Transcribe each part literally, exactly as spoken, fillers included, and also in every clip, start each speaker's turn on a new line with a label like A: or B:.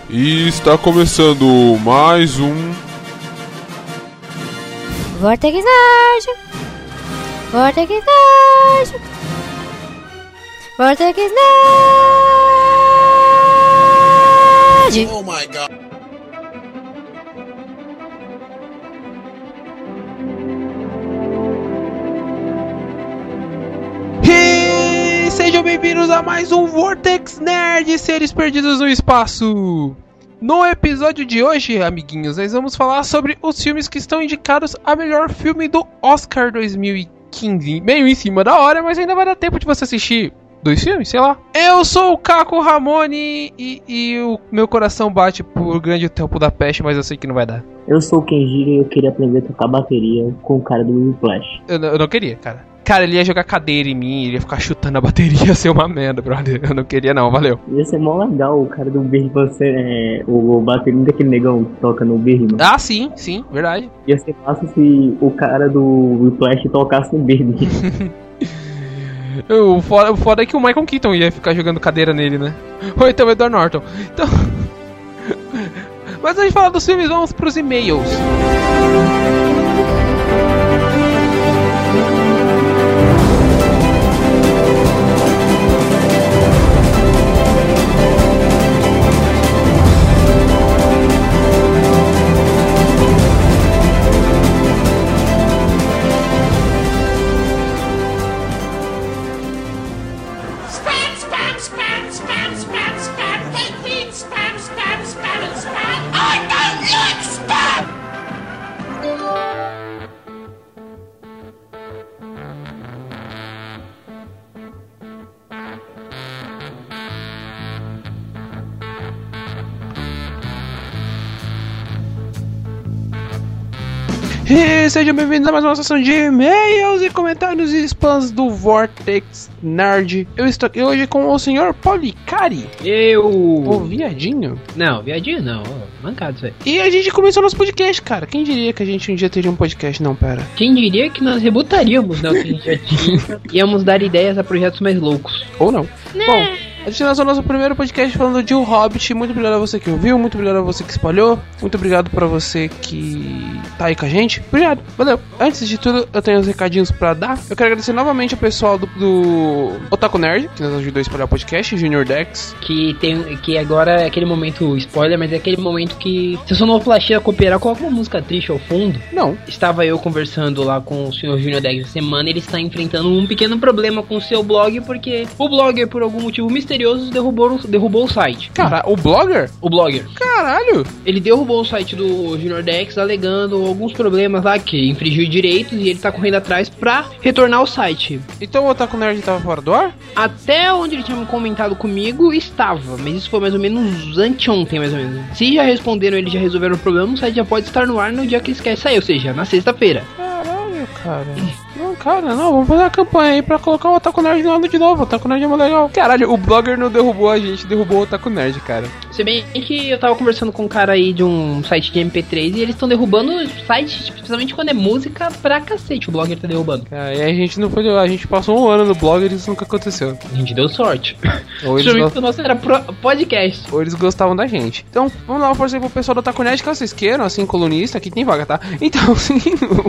A: E está começando mais um
B: Vortex Nerd. Vortex Nerd. Vortex Nerd.
C: Oh my god.
D: E sejam bem-vindos a mais um Vortex Nerd, seres perdidos no espaço. No episódio de hoje, amiguinhos, nós vamos falar sobre os filmes que estão indicados a melhor filme do Oscar dois mil e quinze. Meio em cima da hora, mas ainda vai dar tempo de você assistir dois filmes, sei lá. Eu sou o Caco Ramone e, e o meu coração bate por Grande Tempo da Peste, mas eu sei que não vai dar.
E: Eu sou o Kenjiro e eu queria aprender a tocar bateria com o cara do Whiplash.
D: Eu, eu não queria, cara. Cara, ele ia jogar cadeira em mim, ele ia ficar chutando a bateria, ia ser uma merda, brother. Eu não queria não, valeu.
E: Ia ser mó legal o cara do Bergman, você, é, o, o baterista daquele negão que toca no Bergman.
D: Ah, sim, sim, verdade.
E: Ia ser massa se o cara do Whiplash tocasse no Bergman.
D: O foda, o foda é que o Michael Keaton ia ficar jogando cadeira nele, né? Ou então o Edward Norton. Então... Mas antes de falar dos filmes, vamos pros e-mails. E sejam bem-vindos a mais uma sessão de e-mails e comentários e spams do Vortex Nerd. Eu estou aqui hoje com o senhor Policari.
F: Eu...
D: O viadinho.
F: Não, viadinho não. Mancado isso aí.
D: E a gente começou nosso podcast, cara. Quem diria que a gente um dia teria um podcast? Não, pera.
F: Quem diria que nós rebutaríamos, né, o que a gente já tinha. Íamos dar ideias a projetos mais loucos.
D: Ou não. Bom... A gente lançou nosso primeiro podcast falando de O Hobbit. Muito obrigado a você que ouviu, muito obrigado a você que espalhou, muito obrigado pra você que tá aí com a gente. Obrigado, valeu. Antes de tudo, eu tenho uns recadinhos pra dar. Eu quero agradecer novamente ao pessoal do, do Otaku Nerd, que nos ajudou a espalhar o podcast, Junior Dex.
F: Que tem que agora é aquele momento spoiler, mas é aquele momento que se o sonoplastia cooperar, coloca uma música triste ao fundo.
D: Não.
F: Estava eu conversando lá com o senhor Junior Dex essa semana, ele está enfrentando um pequeno problema com o seu blog, porque o blogger, por algum motivo misterioso, derrubou, derrubou o site.
D: Cara, o blogger?
F: O blogger.
D: Caralho!
F: Ele derrubou o site do Junior Dex, alegando alguns problemas lá que infringiu direitos, e ele tá correndo atrás pra retornar ao site.
D: Então o Otaku Nerd tava fora do ar?
F: Até onde ele tinha comentado comigo, estava. Mas isso foi mais ou menos anteontem, mais ou menos. Se já responderam, eles já resolveram o problema, o site já pode estar no ar no dia que eles querem sair, ou seja, na sexta-feira.
D: Caralho, cara. Não, cara, não, vamos fazer uma campanha aí pra colocar o Otaku Nerd no ano de novo. O Otaku Nerd é muito legal. Caralho, o blogger não derrubou a gente, derrubou o Otaku Nerd, cara.
F: Se bem que eu tava conversando com um cara aí de um site de M P três e eles estão derrubando o site, principalmente quando é música, pra cacete. O blogger tá derrubando.
D: Ah, e a gente não foi. A gente passou um ano no blogger e isso nunca aconteceu.
F: A gente deu sorte.
D: Ou eles, gost...
F: o nosso era pro podcast.
D: Ou eles gostavam da gente. Então, vamos dar uma força aí pro pessoal do Otaku Nerd, caso vocês queiram, assim, colunista, aqui tem vaga, tá? Então, assim,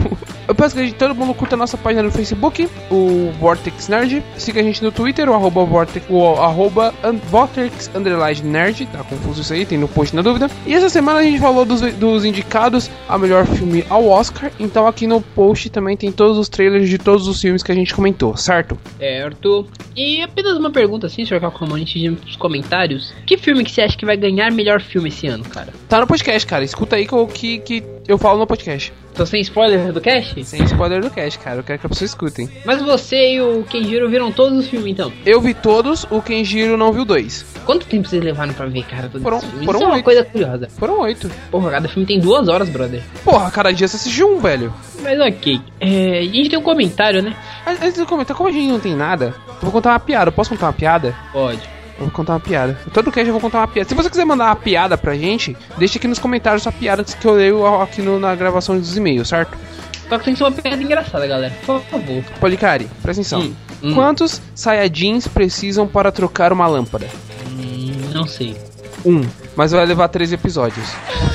D: eu peço que todo mundo curta a nossa página no Facebook, o Vortex Nerd. Siga a gente no Twitter, o arroba Vortex, o arroba Vortex Underline Nerd, tá confuso isso aí, tem no post na dúvida. E essa semana a gente falou dos, dos indicados a melhor filme ao Oscar, então aqui no post também tem todos os trailers de todos os filmes que a gente comentou, certo?
F: Certo. E apenas uma pergunta assim, senhor Caco, antes de ir pros comentários. Que filme que você acha que vai ganhar melhor filme esse ano, cara?
D: Tá no podcast, cara, escuta aí que eu, que, que eu falo no podcast.
F: Então sem spoiler do cast?
D: Sem spoiler do cast, cara, eu quero que vocês escutem.
F: Mas você e o Kenjiro viram todos os filmes, então?
D: Eu vi todos, o Kenjiro não viu dois.
F: Quanto tempo vocês levaram pra ver, cara, todos
D: foram,
F: os filmes?
D: Foram
F: Isso é uma
D: oito.
F: coisa curiosa.
D: Foram oito.
F: Porra, cada filme tem duas horas, brother.
D: Porra, cada dia você assistiu um, velho.
F: Mas ok. É, a gente tem um comentário, né?
D: Antes de comentar, como a gente não tem nada, eu vou contar uma piada. Eu posso contar uma piada?
F: Pode.
D: Eu vou contar uma piada. Todo cast eu vou contar uma piada. Se você quiser mandar uma piada pra gente, deixa aqui nos comentários a piada que eu leio aqui no, na gravação dos e-mails, certo?
F: Só que tem que ser uma piada engraçada, galera. Por favor.
D: Policari, presta atenção.
F: Hum, hum.
D: Quantos Saiyajins precisam para trocar uma lâmpada?
F: Hum, não sei.
D: Um. Mas vai levar três episódios.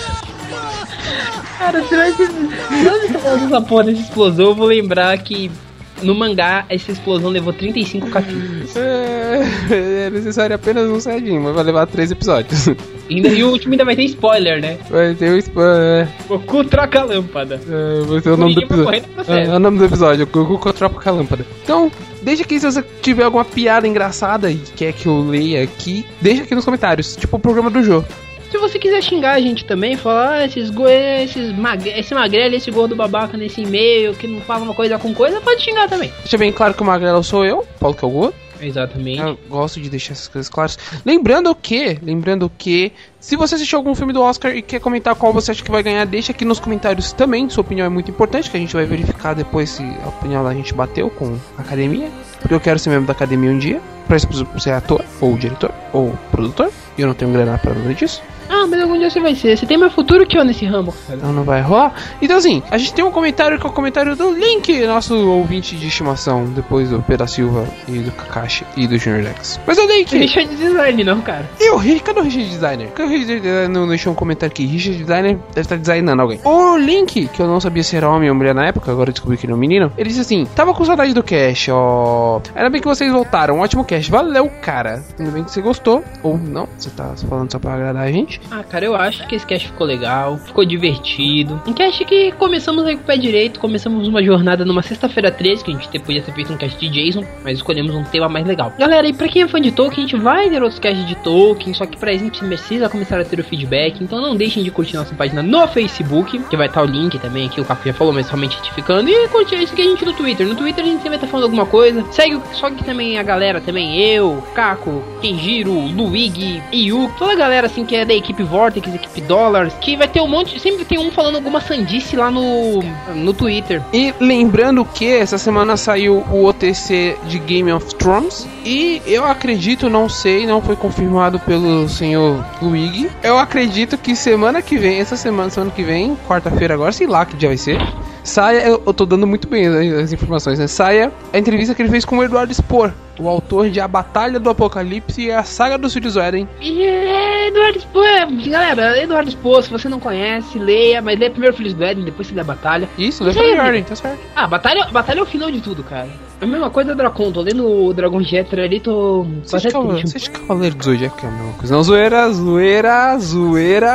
F: Cara, você vai... Quando você falando dessa porra dessa explosão, eu vou lembrar que no mangá essa explosão levou trinta e cinco capítulos.
D: É, é necessário apenas um Saiyajin, mas vai levar três episódios.
F: E, ainda, e o último ainda vai ter spoiler, né?
D: Vai ter um spoiler.
F: Goku troca a lâmpada.
D: É, vai ser o nome do episódio. É, é o nome do episódio, Goku troca a lâmpada. Então, deixa aqui se você tiver alguma piada engraçada e quer que eu leia aqui, deixa aqui nos comentários, tipo o programa do Jô.
F: Se você quiser xingar a gente também, falar ah, esses go esses magre esse magrelo, esse gordo babaca nesse e-mail que não fala uma coisa com coisa, pode xingar também.
D: Deixa bem claro que o magrelo sou eu, Paulo que é o gordo.
F: Exatamente.
D: Eu gosto de deixar essas coisas claras. Lembrando que, lembrando que, se você assistiu algum filme do Oscar e quer comentar qual você acha que vai ganhar, deixa aqui nos comentários também. Sua opinião é muito importante, que a gente vai verificar depois se a opinião da gente bateu com a academia. Porque eu quero ser membro da academia um dia, pra isso preciso ser ator, ou diretor, ou produtor. E eu não tenho grana pra nada disso.
F: Ah, mas algum dia você vai ser. Você tem mais futuro que eu nesse ramo.
D: Então não vai rolar. Então assim, a gente tem um comentário que é o comentário do Link, nosso ouvinte de estimação, depois do Pedro Silva e do Kakashi e do Junior Dex. Mas o Link...
F: Richard Design não, cara.
D: E o Richard, cadê o Richard Designer? Cadê o Richard Designer? Não deixou um comentário aqui. Richard Designer deve estar designando alguém. O Link, que eu não sabia se era homem ou mulher na época, agora eu descobri que ele é um menino. Ele disse assim, tava com saudade do cast, ó. Ainda bem que vocês voltaram, um ótimo cast. Valeu, cara. Ainda bem que você gostou. Ou não, você tá falando só pra agradar a gente.
F: Ah, cara, eu acho que esse cast ficou legal, ficou divertido. Um cast que começamos aí com o pé direito, começamos uma jornada numa sexta-feira treze, que a gente podia ter feito um cast de Jason, mas escolhemos um tema mais legal. Galera, e pra quem é fã de Tolkien, a gente vai ter outros casts de Tolkien, só que pra isso a gente precisa começar a ter o feedback, então não deixem de curtir nossa página no Facebook, que vai estar o link também aqui, o Caco já falou, mas realmente retificando, e curtir isso que a gente no Twitter. No Twitter a gente sempre vai estar falando alguma coisa. Segue só que também a galera, também eu, Caco, Kenjiro, Luigi, Yu, toda a galera assim que é da equipe Vortex, equipe Dollars, que vai ter um monte, sempre tem um falando alguma sandice lá no, no Twitter.
D: E lembrando que essa semana saiu o O T C de Game of Thrones, e eu acredito, não sei, não foi confirmado pelo senhor Luigi, eu acredito que semana que vem, essa semana, semana que vem, quarta-feira agora, sei lá que dia vai ser, saia, eu, eu tô dando muito bem as informações, né? Saia a entrevista que ele fez com o Eduardo Spohr, o autor de A Batalha do Apocalipse e a Saga dos Filhos do Éden.
F: E é Eduardo Spohr, galera, Eduardo Spohr, se você não conhece, leia, mas leia primeiro Filhos do Éden, depois você lê a Batalha.
D: Isso, lê Filhos do Éden, tá certo.
F: Ah, Batalha, Batalha é o final de tudo, cara. A mesma coisa do Dracon, tô lendo o Dragon Jetra ali, tô...
D: Você de Cavaleiro do Zodíaco é a mesma coisa. Não, zoeira, zoeira, zoeira...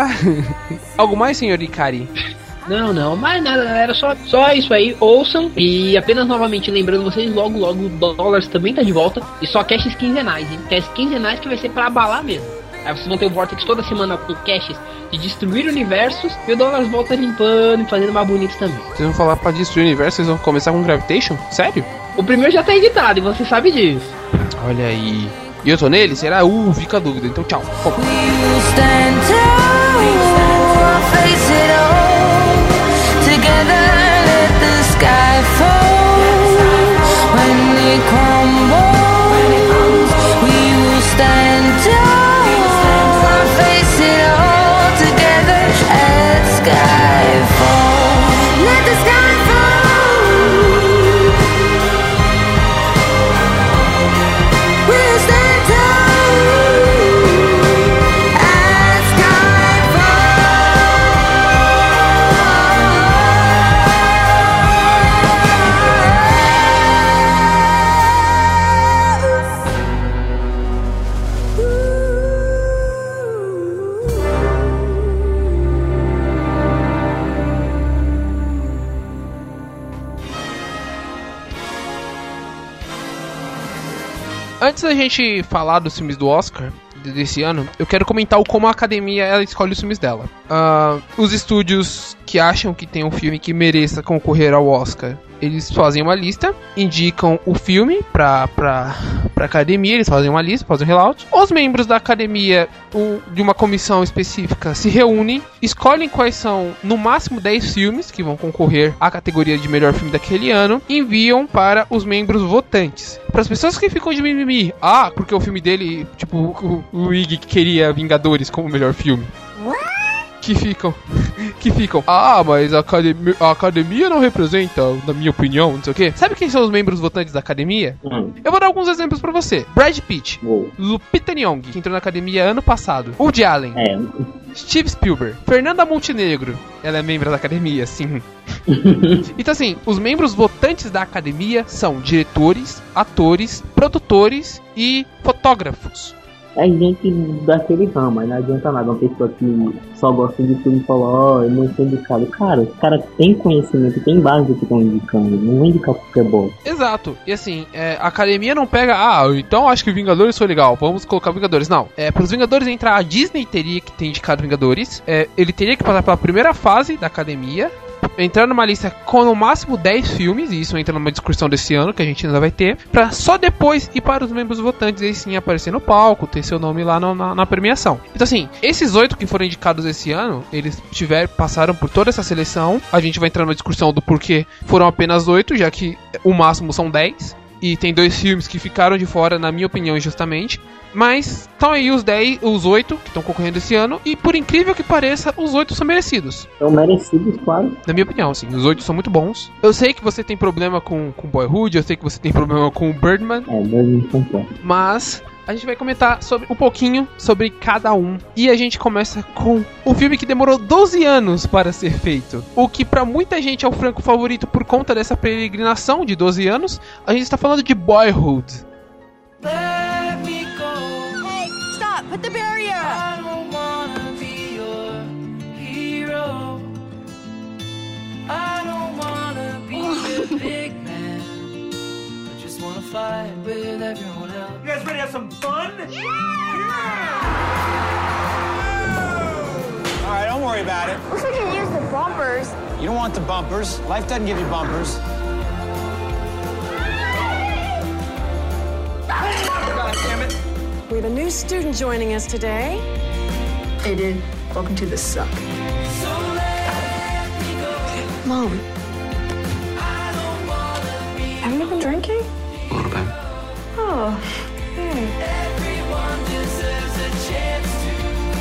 D: Algo mais, senhor Ikari?
F: Não, não, mais nada, galera, só, só isso aí, ouçam. E apenas novamente lembrando vocês, logo, logo o Dollars também tá de volta. E só caches quinzenais, hein? Caches quinzenais que vai ser pra abalar mesmo. Aí vocês vão ter o Vortex toda semana com caches de destruir universos. E o Dollars volta limpando e fazendo mais bonitos também.
D: Vocês vão falar pra destruir o universo, vocês vão começar com Gravitation? Sério?
F: O primeiro já tá editado e você sabe disso.
D: Olha aí. E eu tô nele? Será? Uh, fica a dúvida. Então tchau.
C: Together let the sky fall. When it crumbles, we will stand tall and face it all together at skyfall. Let the sky fall. We'll stand tall at skyfall.
D: Antes da gente falar dos filmes do Oscar desse ano, eu quero comentar o como a academia ela escolhe os filmes dela. Uh, os estúdios que acham que tem um filme que mereça concorrer ao Oscar, eles fazem uma lista, indicam o filme pra, pra, pra academia, eles fazem uma lista, fazem um relato. Os membros da academia, o, de uma comissão específica, se reúnem, escolhem quais são, no máximo, dez filmes que vão concorrer à categoria de melhor filme daquele ano, e enviam para os membros votantes. Para as pessoas que ficam de mimimi, ah, porque o filme dele, tipo, o Luigi queria Vingadores como melhor filme. Que ficam... que ficam, ah, mas a academia, a academia não representa, na minha opinião, não sei o quê. Sabe quem são os membros votantes da academia?
E: Hum.
D: Eu vou dar alguns exemplos pra você. Brad Pitt,
E: Uou.
D: Lupita Nyong'o, que entrou na academia ano passado, Woody Allen,
E: É.
D: Steve Spielberg, Fernanda Montenegro, ela é membro da academia, sim. Então assim, os membros votantes da academia são diretores, atores, produtores e fotógrafos.
E: É gente daquele ramo, mas não adianta nada. Uma pessoa que só gosta de filme e fala, ó, eu não sou indicado. Cara, os caras têm conhecimento, tem base do que estão indicando. Não vão indicar porque é bom.
D: Exato. E assim, é, a academia não pega, ah, então acho que Vingadores foi legal, vamos colocar Vingadores. Não. É, para os Vingadores entrar, a Disney teria que ter indicado Vingadores. É, ele teria que passar pela primeira fase da academia, entrar numa lista com no máximo dez filmes, e isso entra numa discussão desse ano que a gente ainda vai ter, pra só depois ir para os membros votantes e sim aparecer no palco, ter seu nome lá no, na, na premiação. Então assim, esses oito que foram indicados esse ano, eles tiveram, passaram por toda essa seleção. A gente vai entrar numa discussão do porquê foram apenas oito, já que o máximo são dez. E tem dois filmes que ficaram de fora, na minha opinião, injustamente. Mas estão aí os dez, os oito que estão concorrendo esse ano. E por incrível que pareça, os oito são merecidos.
E: São merecidos, claro.
D: Na minha opinião, sim. Os oito são muito bons. Eu sei que você tem problema com, com Boyhood. Eu sei que você tem problema com Birdman.
E: É, dois não são certos.
D: Mas a gente vai comentar sobre, um pouquinho sobre cada um. E a gente começa com o filme que demorou doze anos para ser feito. O que pra muita gente é o franco favorito por conta dessa peregrinação de doze anos. A gente está falando de Boyhood.
C: Let me go.
B: Hey, stop! Put the barrier up!
C: I don't wanna be your hero. I don't wanna be the big man. I just wanna fight with everyone else.
G: You guys ready to have some fun? Yeah! All right, don't worry about it.
B: Wish we could use the bumpers.
G: You don't want the bumpers. Life doesn't give you bumpers. God damn it.
H: We have a new student joining us today.
I: Hey, dude. Welcome to the suck.
C: So let me go.
H: Mom,
C: I don't wanna be
H: haven't you been drinking?
I: A little bit.
H: Oh, hey.
C: everyone deserves a chance to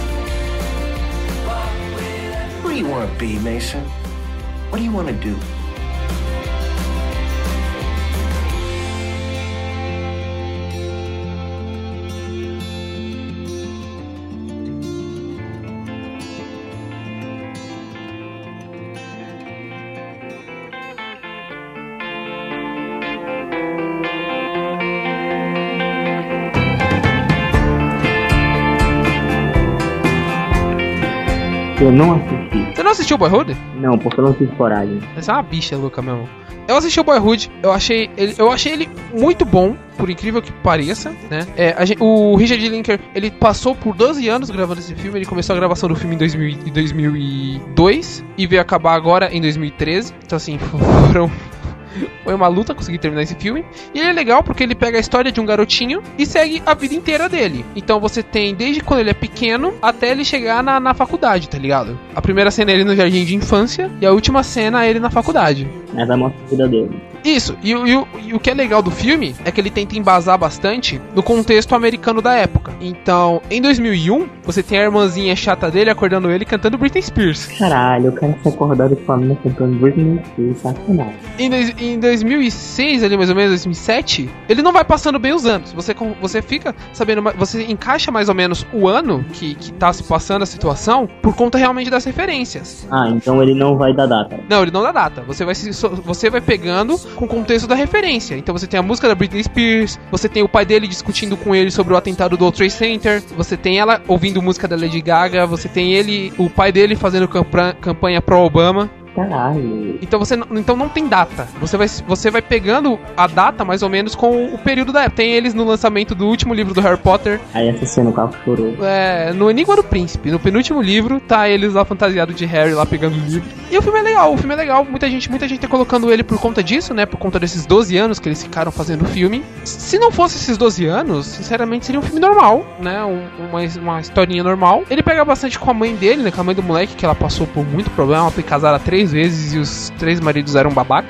C: walk with.
J: What do you want to be, Mason? What do you want to do?
E: Eu não assisti.
D: Você não assistiu Boyhood?
E: Não, porque eu não tive coragem.
D: Essa é uma bicha louca mesmo. Eu assisti o Boyhood, eu achei ele, eu achei ele muito bom, por incrível que pareça, né? É, a gente, o Richard Linklater, ele passou por doze anos gravando esse filme, ele começou a gravação do filme em dois mil, em dois mil e dois e veio acabar agora em dois mil e treze. Então assim, foram... Foi uma luta conseguir terminar esse filme. E ele é legal porque ele pega a história de um garotinho e segue a vida inteira dele. Então você tem desde quando ele é pequeno até ele chegar na, na faculdade, tá ligado? A primeira cena é ele no jardim de infância e a última cena é ele na faculdade.
E: Mas a mostra a vida dele.
D: Isso, e, e, e o que é legal do filme é que ele tenta embasar bastante no contexto americano da época. Então, em dois mil e um, você tem a irmãzinha chata dele acordando ele cantando Britney Spears.
E: Caralho, eu quero ser acordado com a menina cantando Britney Spears, sacanagem.
D: Em, dois, em dois mil e seis, ali mais ou menos, dois mil e sete, ele não vai passando bem os anos. Você, você fica sabendo, você encaixa mais ou menos o ano que, que tá se passando a situação por conta realmente das referências.
E: Ah, então ele não vai dar data.
D: Não, ele não dá data. Você vai, se, você vai pegando com o contexto da referência. Então você tem a música da Britney Spears, você tem o pai dele discutindo com ele sobre o atentado do World Trade Center, você tem ela ouvindo música da Lady Gaga, você tem ele, o pai dele fazendo campanha, campanha pró-Obama.
E: Caralho.
D: Então você não, então não tem data. Você vai, você vai pegando a data mais ou menos com o período da época. Tem eles no lançamento do último livro do Harry Potter.
E: Aí essa cena o carro chorou.
D: É, no Enigma do Príncipe, no penúltimo livro, tá eles lá fantasiados de Harry lá pegando o livro. E o filme é legal, o filme é legal. Muita gente, muita gente tá colocando ele por conta disso, né? Por conta desses doze anos que eles ficaram fazendo o filme. Se não fosse esses doze anos, sinceramente seria um filme normal, né? Um, uma, uma historinha normal. Ele pega bastante com a mãe dele, né? Com a mãe do moleque, que ela passou por muito problema. Ela foi casada três vezes e os três maridos eram babacas.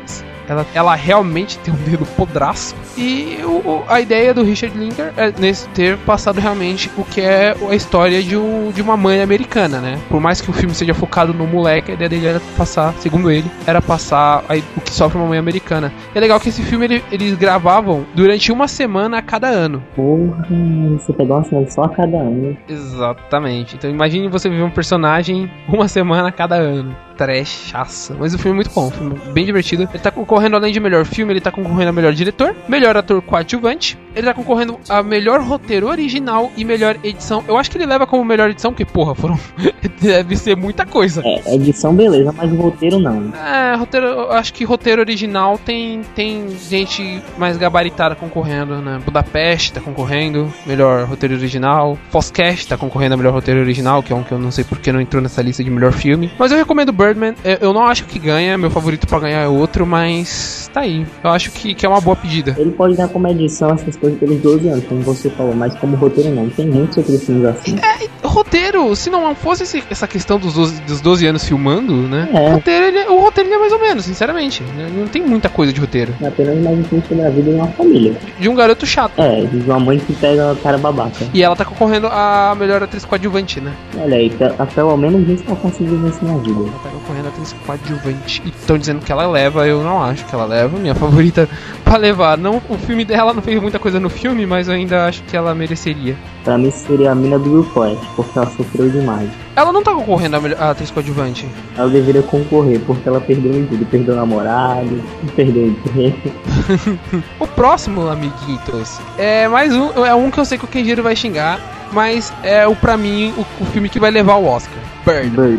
D: ela, ela realmente tem um dedo podraço. E o, o, a ideia do Richard Linklater é nesse ter passado realmente o que é a história de, um, de uma mãe americana, né? Por mais que o filme seja focado no moleque, a ideia dele era passar, segundo ele, era passar a, o que sofre uma mãe americana. E é legal que esse filme ele, eles gravavam durante uma semana a cada ano.
E: Porra, você pegou uma semana só a cada ano.
D: Exatamente. Então imagine você viver um personagem uma semana a cada ano. Trechaça. Mas o filme é muito bom, um filme bem divertido. Ele tá concorrendo, além de melhor filme, ele tá concorrendo a melhor diretor, melhor ator coadjuvante, ele tá concorrendo a melhor roteiro original e melhor edição. Eu acho que ele leva como melhor edição, porque, porra, foram... deve ser muita coisa.
E: É, edição beleza, mas o roteiro não.
D: É, roteiro, eu acho que roteiro original tem, tem gente mais gabaritada concorrendo, né? Budapeste tá concorrendo, melhor roteiro original. Foscast tá concorrendo a melhor roteiro original, que é um que eu não sei porque não entrou nessa lista de melhor filme. Mas eu recomendo Birdman. Eu não acho que ganha, meu favorito pra ganhar é outro, mas tá aí. Eu acho que, que é uma boa pedida.
E: Ele pode dar como edição essas coisas pelos doze anos, como você falou, mas como roteiro não. Tem muitos outros filmes assim.
D: É, roteiro, se não fosse esse, essa questão dos doze, dos doze anos filmando, né?
E: É.
D: O roteiro, ele, o roteiro ele é mais ou menos, sinceramente. Não tem muita coisa de roteiro.
E: É apenas mais um filme sobre a vida de uma família.
D: De um garoto chato.
E: É, de uma mãe que pega o cara babaca.
D: E ela tá concorrendo a melhor atriz coadjuvante, né?
E: Olha aí, tá, pelo menos isso tá conseguindo vencer na vida.
D: Ela tá concorrendo a atriz coadjuvante. E estão dizendo que ela leva, eu não acho que ela leva. Minha favorita pra levar. Não, o filme dela não fez muita coisa no filme, mas eu ainda acho que ela mereceria.
E: Pra mim seria a mina do Will Forte, porque ela sofreu demais.
D: Ela não tá concorrendo a, melhor, a atriz coadjuvante.
E: Ela deveria concorrer, porque ela perdeu em tudo. Perdeu o namorado, perdeu emprego.
D: O próximo, amiguitos, é mais um, é um que eu sei que o Kenjiro vai xingar, mas é o pra mim o, o filme que vai levar o Oscar. Bird.
E: Bird.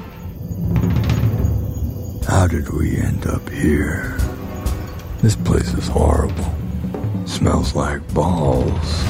K: How did we end up here? This place is horrible. Smells like balls.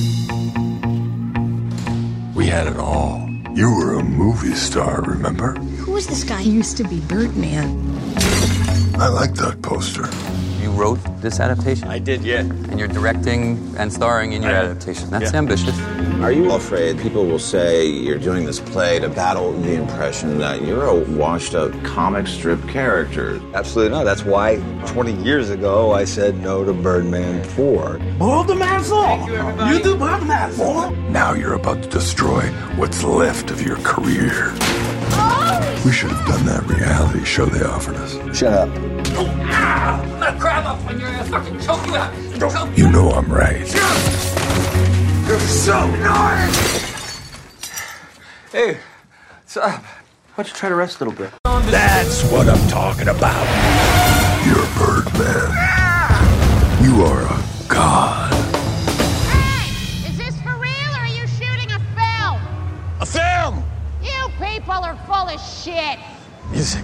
K: We had it all. You were a movie star, remember?
L: Who was this guy? He used to be Birdman.
K: I like that poster.
M: You wrote this adaptation?
G: I did, yeah.
M: And you're directing and starring in your adaptation. That's
G: Yeah.
M: ambitious.
N: Are you afraid people will say you're doing this play to battle the impression that you're a washed-up comic strip character?
O: Absolutely not. That's why twenty years ago I said no to Birdman four.
G: Hold the man's law. You, you do Birdman four?
K: Now you're about to destroy what's left of your career. We should have done that reality show they offered us.
O: Shut up.
G: Ah! I'm gonna grab up when you're gonna fucking choke you out. Choke
K: You know I'm right.
G: You're so annoying!
O: Hey, what's up? Why don't you try to rest a little bit?
K: That's what I'm talking about. You're Birdman. You are a god.
B: Hey! Is this for real or are you shooting a film?
G: A film!
B: You people are full of shit!
K: Music.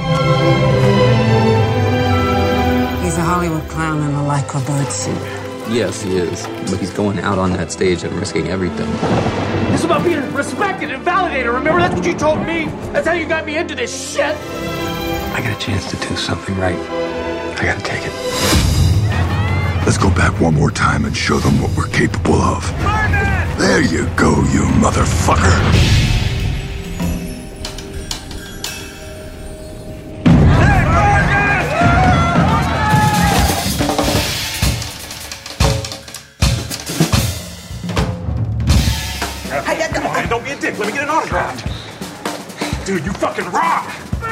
P: He's a Hollywood clown in a Lycra bird suit.
M: Yes, he is. But he's going out on that stage and risking everything.
G: It's about being respected and validated. Remember, that's what you told me. That's how you got me into this shit.
K: I got a chance to do something right. I gotta take it. Let's go back one more time and show them what we're capable of. Birdman! There you go, you motherfucker.
G: Don't be a dick. Let me get an autograph. Dude, you fucking rock.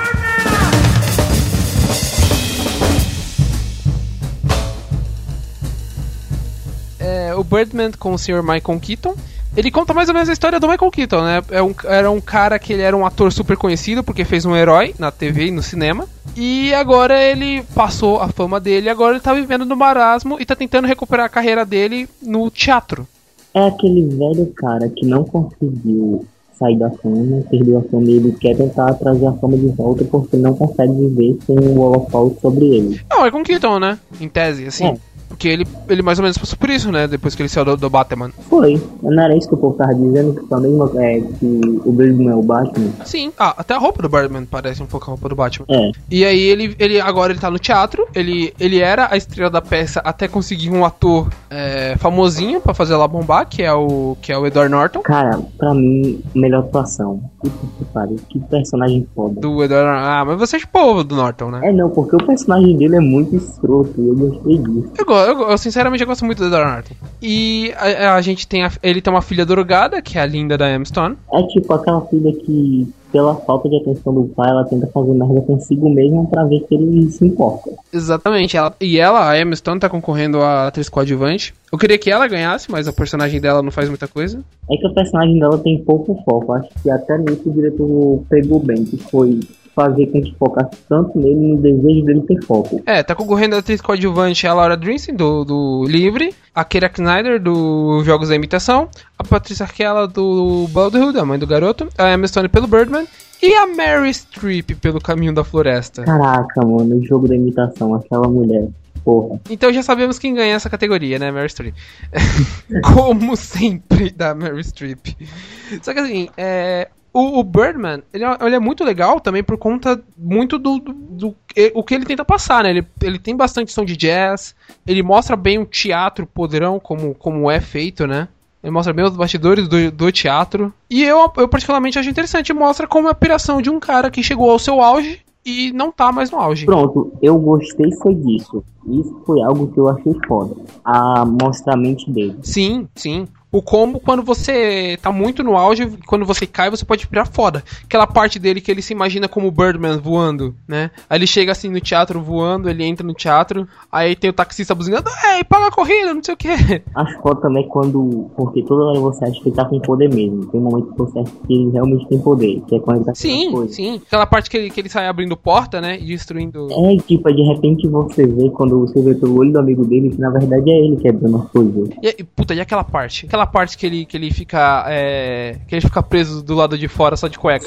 D: É, o Birdman com o senhor Michael Keaton. Ele conta mais ou menos a história do Michael Keaton, né? É um, era um cara que ele era um ator super conhecido porque fez um herói na T V e no cinema. E agora ele passou a fama dele, agora ele tá vivendo no marasmo e tá tentando recuperar a carreira dele no teatro.
E: É aquele velho cara que não conseguiu sair da fama, perdeu a fama e ele quer tentar trazer a fama de volta porque não consegue viver sem o holofote sobre ele.
D: Não, é com Keaton, né? Em tese, assim.
E: É.
D: Porque ele, ele mais ou menos passou por isso, né? Depois que ele saiu do, do Batman.
E: Foi. Não era isso que o povo tava dizendo, que também é que o Birdman é o Batman.
D: Sim. Ah, até a roupa do Birdman parece um pouco a roupa do Batman.
E: É.
D: E aí ele, ele agora ele tá no teatro. Ele, ele era a estrela da peça até conseguir um ator é, famosinho pra fazer ela bombar, que é o, que é o Edward Norton.
E: Cara, pra mim, o melhor melhor atuação. Puta que pariu, que personagem foda.
D: Do Edward Ah, mas você é povo do Norton, né?
E: É, não, porque o personagem dele é muito escroto e eu gostei disso.
D: Eu, eu, eu sinceramente eu gosto muito do Edward Norton. E a, a gente tem a, ele tem uma filha drogada, que é a linda da Emma Stone.
E: É tipo aquela filha que, pela falta de atenção do pai, ela tenta fazer merda consigo mesma pra ver que ele se importa.
D: Exatamente. Ela, e ela, a Emma Stone, tá concorrendo a atriz coadjuvante. Eu queria que ela ganhasse, mas a personagem dela não faz muita coisa.
E: É que a personagem dela tem pouco foco. Acho que até nisso o diretor pegou bem, que foi fazer com que focasse tanto nele no desejo dele ter foco.
D: É, tá concorrendo a atriz coadjuvante a Laura Dern, do, do Livre, a Keira Snyder, do Jogos da Imitação, a Patrícia Arquette, do Boyhood, a mãe do garoto, a Emma Stone pelo Birdman, e a Mary Streep pelo Caminho da Floresta.
E: Caraca, mano, o Jogo da Imitação, aquela mulher. Porra.
D: Então já sabemos quem ganha essa categoria, né, Mary Streep? Como sempre, da Mary Streep. Só que assim, é... O, o Birdman, ele é, ele é muito legal também por conta muito do, do, do o que ele tenta passar, né? Ele, ele tem bastante som de jazz, ele mostra bem o teatro podrão como, como é feito, né? Ele mostra bem os bastidores do, do teatro. E eu, eu particularmente acho interessante, mostra como é a piração de um cara que chegou ao seu auge e não tá mais no auge.
E: Pronto, eu gostei foi disso. Isso foi algo que eu achei foda. A mostrar a mente dele.
D: Sim, sim. O como quando você tá muito no auge, quando você cai, você pode virar foda. Aquela parte dele que ele se imagina como o Birdman voando, né? Aí ele chega assim no teatro voando, ele entra no teatro, aí tem o taxista buzinando, ei, para a corrida, não sei o que.
E: Acho foda também quando, porque toda hora você acha que ele tá com poder mesmo. Tem um momento que você acha que ele realmente tem poder, que é quando ele tá com
D: sim, coisa. Sim, aquela parte que ele, que ele sai abrindo porta, né, e destruindo...
E: É, tipo, de repente você vê, quando você vê pelo olho do amigo dele, que na verdade é ele quebrando as coisas.
D: E, puta, e aquela parte? Aquela parte que ele, que ele fica é, que ele fica preso do lado de fora só de cueca.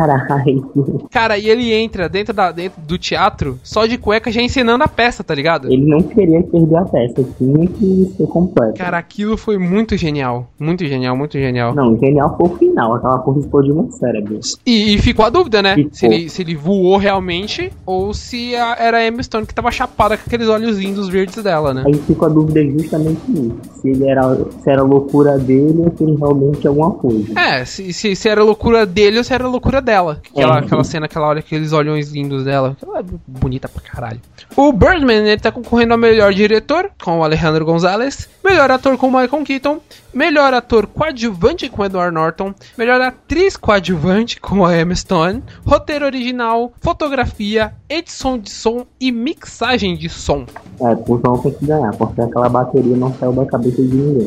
E: Caralho.
D: Cara, e ele entra dentro, da, dentro do teatro só de cueca já encenando a peça, tá ligado?
E: Ele não queria perder a peça, tinha que ser completo.
D: Cara, aquilo foi muito genial. Muito genial, muito genial.
E: Não, genial foi o final, aquela porra explodiu no cérebro.
D: E, e ficou a dúvida, né? Se ele, se ele voou realmente ou se a, era a Emma Stone que tava chapada com aqueles olhos lindos verdes dela, né?
E: Aí ficou a dúvida justamente nisso. Se ele era, se era loucura dele ou se ele realmente é alguma coisa.
D: É, se, se, se era loucura dele ou se era loucura dela. Aquela, é. aquela cena que ela olha aqueles olhões lindos dela. Ela é bonita pra caralho. O Birdman, ele tá concorrendo a melhor diretor, com o Alejandro González. Melhor ator com o Michael Keaton. Melhor ator coadjuvante com o Edward Norton. Melhor atriz coadjuvante com a Emma Stone. Roteiro original, fotografia, edição de som e mixagem de som.
E: É, por som tem que ganhar, porque aquela bateria não saiu da cabeça de ninguém.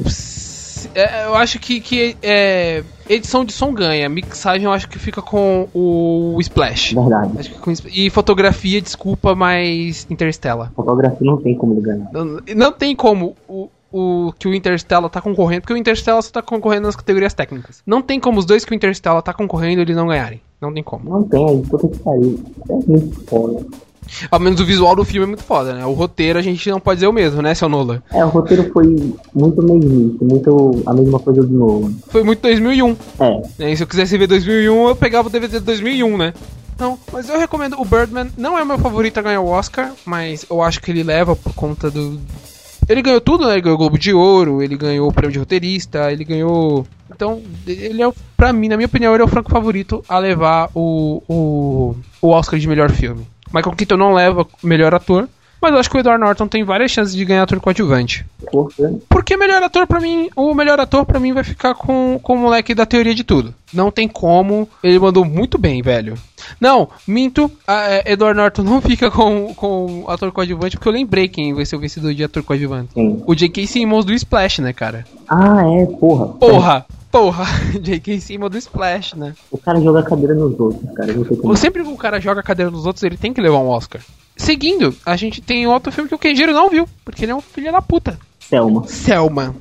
D: É, eu acho que, que é, edição de som ganha, mixagem eu acho que fica com o Splash.
E: Verdade.
D: Acho que com, e fotografia, desculpa, mas Interstellar.
E: Fotografia não tem como ele ganhar.
D: Não, não tem como o, o que o Interstellar tá concorrendo, porque o Interstellar só tá concorrendo nas categorias técnicas. Não tem como os dois que o Interstellar tá concorrendo eles não ganharem. Não tem como.
E: Não tem, puta que pariu. É muito foda.
D: Ao menos o visual do filme é muito foda, né? O roteiro a gente não pode dizer o mesmo, né, seu Nolan?
E: É, o roteiro foi muito mesmo, muito a mesma coisa do Nolan.
D: Foi muito dois mil e um.
E: É.
D: E se eu quisesse ver dois mil e um, eu pegava o D V D de dois mil e um, né? Não, mas eu recomendo o Birdman. Não é o meu favorito a ganhar o Oscar, mas eu acho que ele leva por conta do... Ele ganhou tudo, né? Ele ganhou o Globo de Ouro, ele ganhou o prêmio de roteirista, ele ganhou... Então, ele é, pra mim, na minha opinião, ele é o franco favorito a levar o, o, o Oscar de melhor filme. Michael Keaton não leva melhor ator, mas eu acho que o Edward Norton tem várias chances de ganhar ator coadjuvante.
E: Por quê?
D: Porque melhor ator pra mim, o melhor ator pra mim vai ficar com, com o moleque da teoria de tudo. Não tem como, ele mandou muito bem, velho. Não, minto, a, a Edward Norton não fica com, com ator coadjuvante, porque eu lembrei quem vai ser o vencedor de ator coadjuvante. Sim. O J K. Simmons do Splash, né, cara?
E: Ah, é, porra.
D: Porra! Porra, J K. Simmons do Splash, né?
E: O cara joga a cadeira nos outros, cara. Não sei como.
D: Sempre que o cara joga a cadeira nos outros, ele tem que levar um Oscar. Seguindo, a gente tem outro filme que o Kenjiro não viu, porque ele é um filho da puta.
E: Selma.
D: Selma.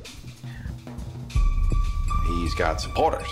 Q: He's got supporters.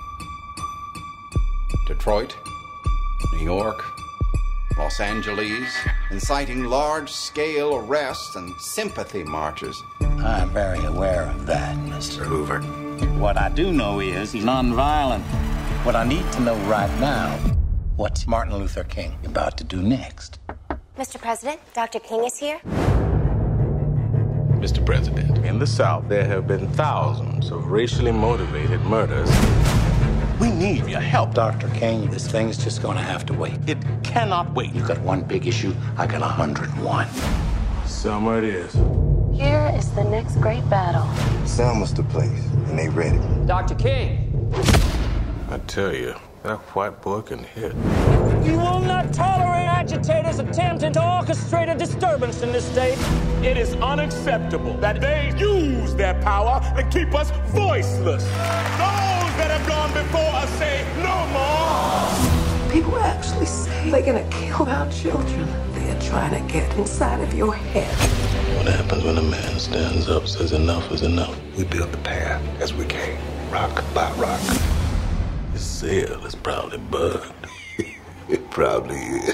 Q: Detroit, New York, Los Angeles, inciting large-scale arrests and sympathy marches.
R: I'm very aware of that, Mister Hoover. What I do know is he's nonviolent. What I need to know right now, what's Martin Luther King about to do next?
S: Mister President, Doctor King is here.
T: Mister President, in the South there have been thousands of racially motivated murders.
R: We need your help. Doctor King, this thing's just gonna have to wait. It cannot wait. You got one big issue, I got one hundred and one.
K: Selma it is.
S: Here is the next great battle.
O: Selma's the place, and they ready.
G: Doctor King.
K: I tell you, that white boy can hit.
G: You will not tolerate agitators attempting to orchestrate a disturbance in this state.
T: It is unacceptable that they use their power to keep us voiceless. Those that have gone before us say no more.
I: People actually say they're gonna kill our children. They're trying to get inside of your head.
K: What happens when a man stands up, says enough is enough? We built the path as we came, rock by rock. The sail is probably bugged. It probably is.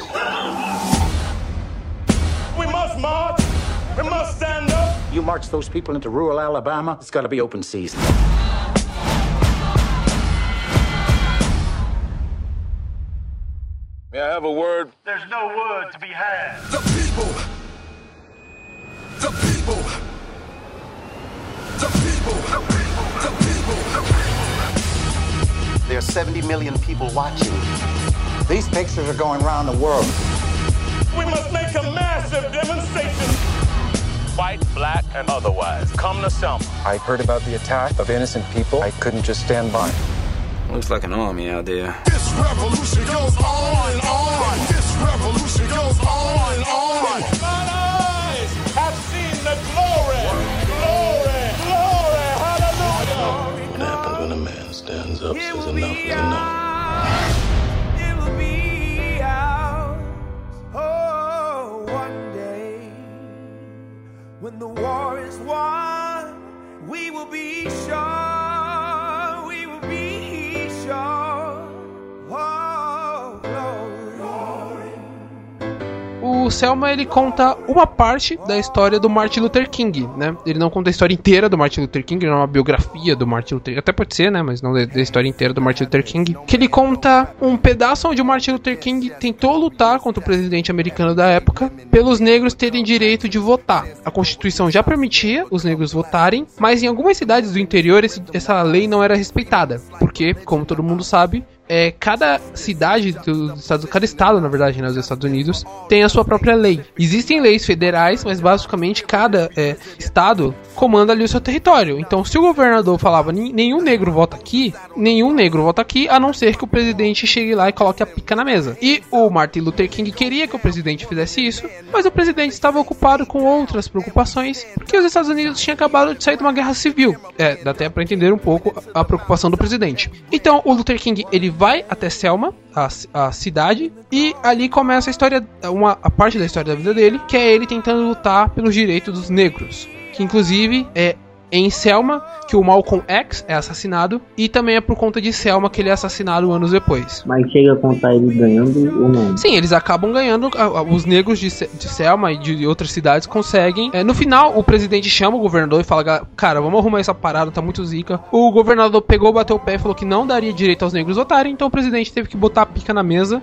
T: We must march. We must stand up.
R: You march those people into rural Alabama, it's gotta be open season.
K: May I have a word?
T: There's no word to be had.
K: The people. The people. The people. The people. The people.
R: There are seventy million people watching. These pictures are going around the world.
T: We must make a massive demonstration. White, black, and otherwise. Come to Selma.
U: I heard about the attack of innocent people. I couldn't just stand by.
M: Looks like an army out there.
K: This revolution goes on and on. This revolution goes on and on.
T: Mine eyes have seen the glory. Glory. Glory. Hallelujah.
K: What happens when a man stands up, says enough is enough?
C: It will be ours. Oh, one day when the war is won, we will be sure. We will be sure. Oh, glory.
D: O Selma, ele conta uma parte da história do Martin Luther King, né? Ele não conta a história inteira do Martin Luther King, não é uma biografia do Martin Luther King, até pode ser, né? Mas não da história inteira do Martin Luther King. Que ele conta um pedaço onde o Martin Luther King tentou lutar contra o presidente americano da época pelos negros terem direito de votar. A Constituição já permitia os negros votarem, mas em algumas cidades do interior esse, essa lei não era respeitada. Porque, como todo mundo sabe, É, cada cidade dos Estados, cada estado, na verdade, né, dos Estados Unidos, tem a sua própria lei. Existem leis federais, mas basicamente cada é, estado comanda ali o seu território. Então, se o governador falava nenhum negro vota aqui, nenhum negro vota aqui, a não ser que o presidente chegue lá e coloque a pica na mesa. E o Martin Luther King queria que o presidente fizesse isso, mas o presidente estava ocupado com outras preocupações, porque os Estados Unidos tinham acabado de sair de uma guerra civil. É, dá até para entender um pouco a preocupação do presidente. Então, o Luther King, ele vai até Selma, a, a cidade, e ali começa a história, uma a parte da história da vida dele, que é ele tentando lutar pelos direitos dos negros, que inclusive é em Selma que o Malcolm X é assassinado, e também é por conta de Selma que ele é assassinado anos depois.
E: Mas chega a contar ele ganhando ou não?
D: Sim, eles acabam ganhando. Os negros de, de Selma e de outras cidades conseguem. É, no final, o presidente chama o governador e fala: cara, vamos arrumar essa parada, tá muito zica. O governador pegou, bateu o pé e falou que não daria direito aos negros votarem. Então o presidente teve que botar a pica na mesa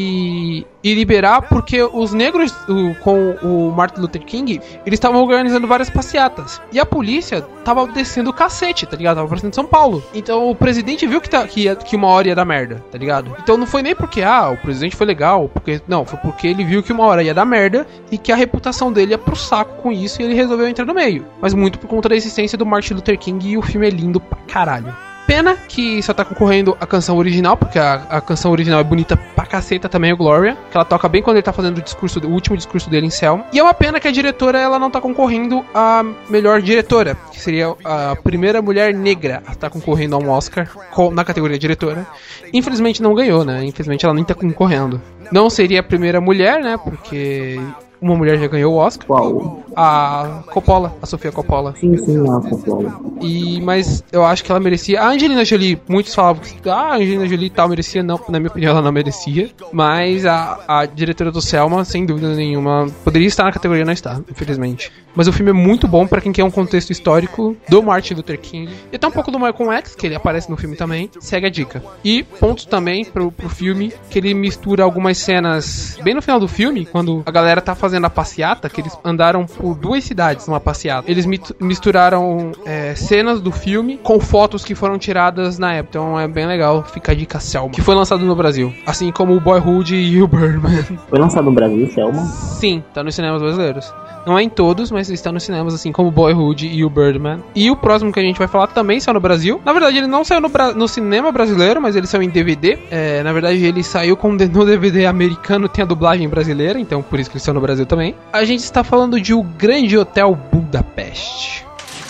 D: e, e liberar, porque os negros o, com o Martin Luther King, eles estavam organizando várias passeatas. E a polícia tava descendo o cacete, tá ligado? Tava parecendo São Paulo. Então o presidente viu que, tá, que, ia, que uma hora ia dar merda, tá ligado? Então não foi nem porque, ah, o presidente foi legal, porque não, foi porque ele viu que uma hora ia dar merda e que a reputação dele ia pro saco com isso e ele resolveu entrar no meio. Mas muito por conta da existência do Martin Luther King, e o filme é lindo pra caralho. Pena que só tá concorrendo a canção original, porque a, a canção original é bonita pra caceta também, o Gloria, que ela toca bem quando ele tá fazendo o discurso, o último discurso dele em Selma. E é uma pena que a diretora, ela não tá concorrendo a melhor diretora, que seria a primeira mulher negra a estar concorrendo a um Oscar na categoria diretora. Infelizmente não ganhou, né? Infelizmente ela nem tá concorrendo. Não seria a primeira mulher, né? Porque uma mulher já ganhou o Oscar.
E: Qual?
D: A Coppola, a Sofia Coppola.
E: Sim, sim, a Coppola.
D: E, mas eu acho que ela merecia. A Angelina Jolie, muitos falavam que ah, a Angelina Jolie tal merecia. Não, na minha opinião ela não merecia. Mas a, a diretora do Selma, sem dúvida nenhuma, poderia estar na categoria, não está, infelizmente. Mas o filme é muito bom pra quem quer um contexto histórico do Martin Luther King. E até um pouco do Malcolm X, que ele aparece no filme também. Segue a dica. E ponto também pro, pro filme, que ele mistura algumas cenas bem no final do filme, quando a galera tá fazendo fazendo a passeata, que eles andaram por duas cidades numa passeata. Eles misturaram é, cenas do filme com fotos que foram tiradas na época. Então é bem legal. Fica a dica, Selma. Que foi lançado no Brasil. Assim como o Boyhood e o Birdman.
E: Foi lançado no Brasil, Selma?
D: Sim, tá nos cinemas brasileiros. Não é em todos, mas está nos cinemas, assim como Boyhood e o Birdman. E o próximo que a gente vai falar também saiu no Brasil. Na verdade, ele não saiu no, Bra- no cinema brasileiro, mas ele saiu em D V D. É, na verdade, ele saiu com no D V D americano, tem a dublagem brasileira, então por isso que ele saiu no Brasil também. A gente está falando de O Grande Hotel Budapeste.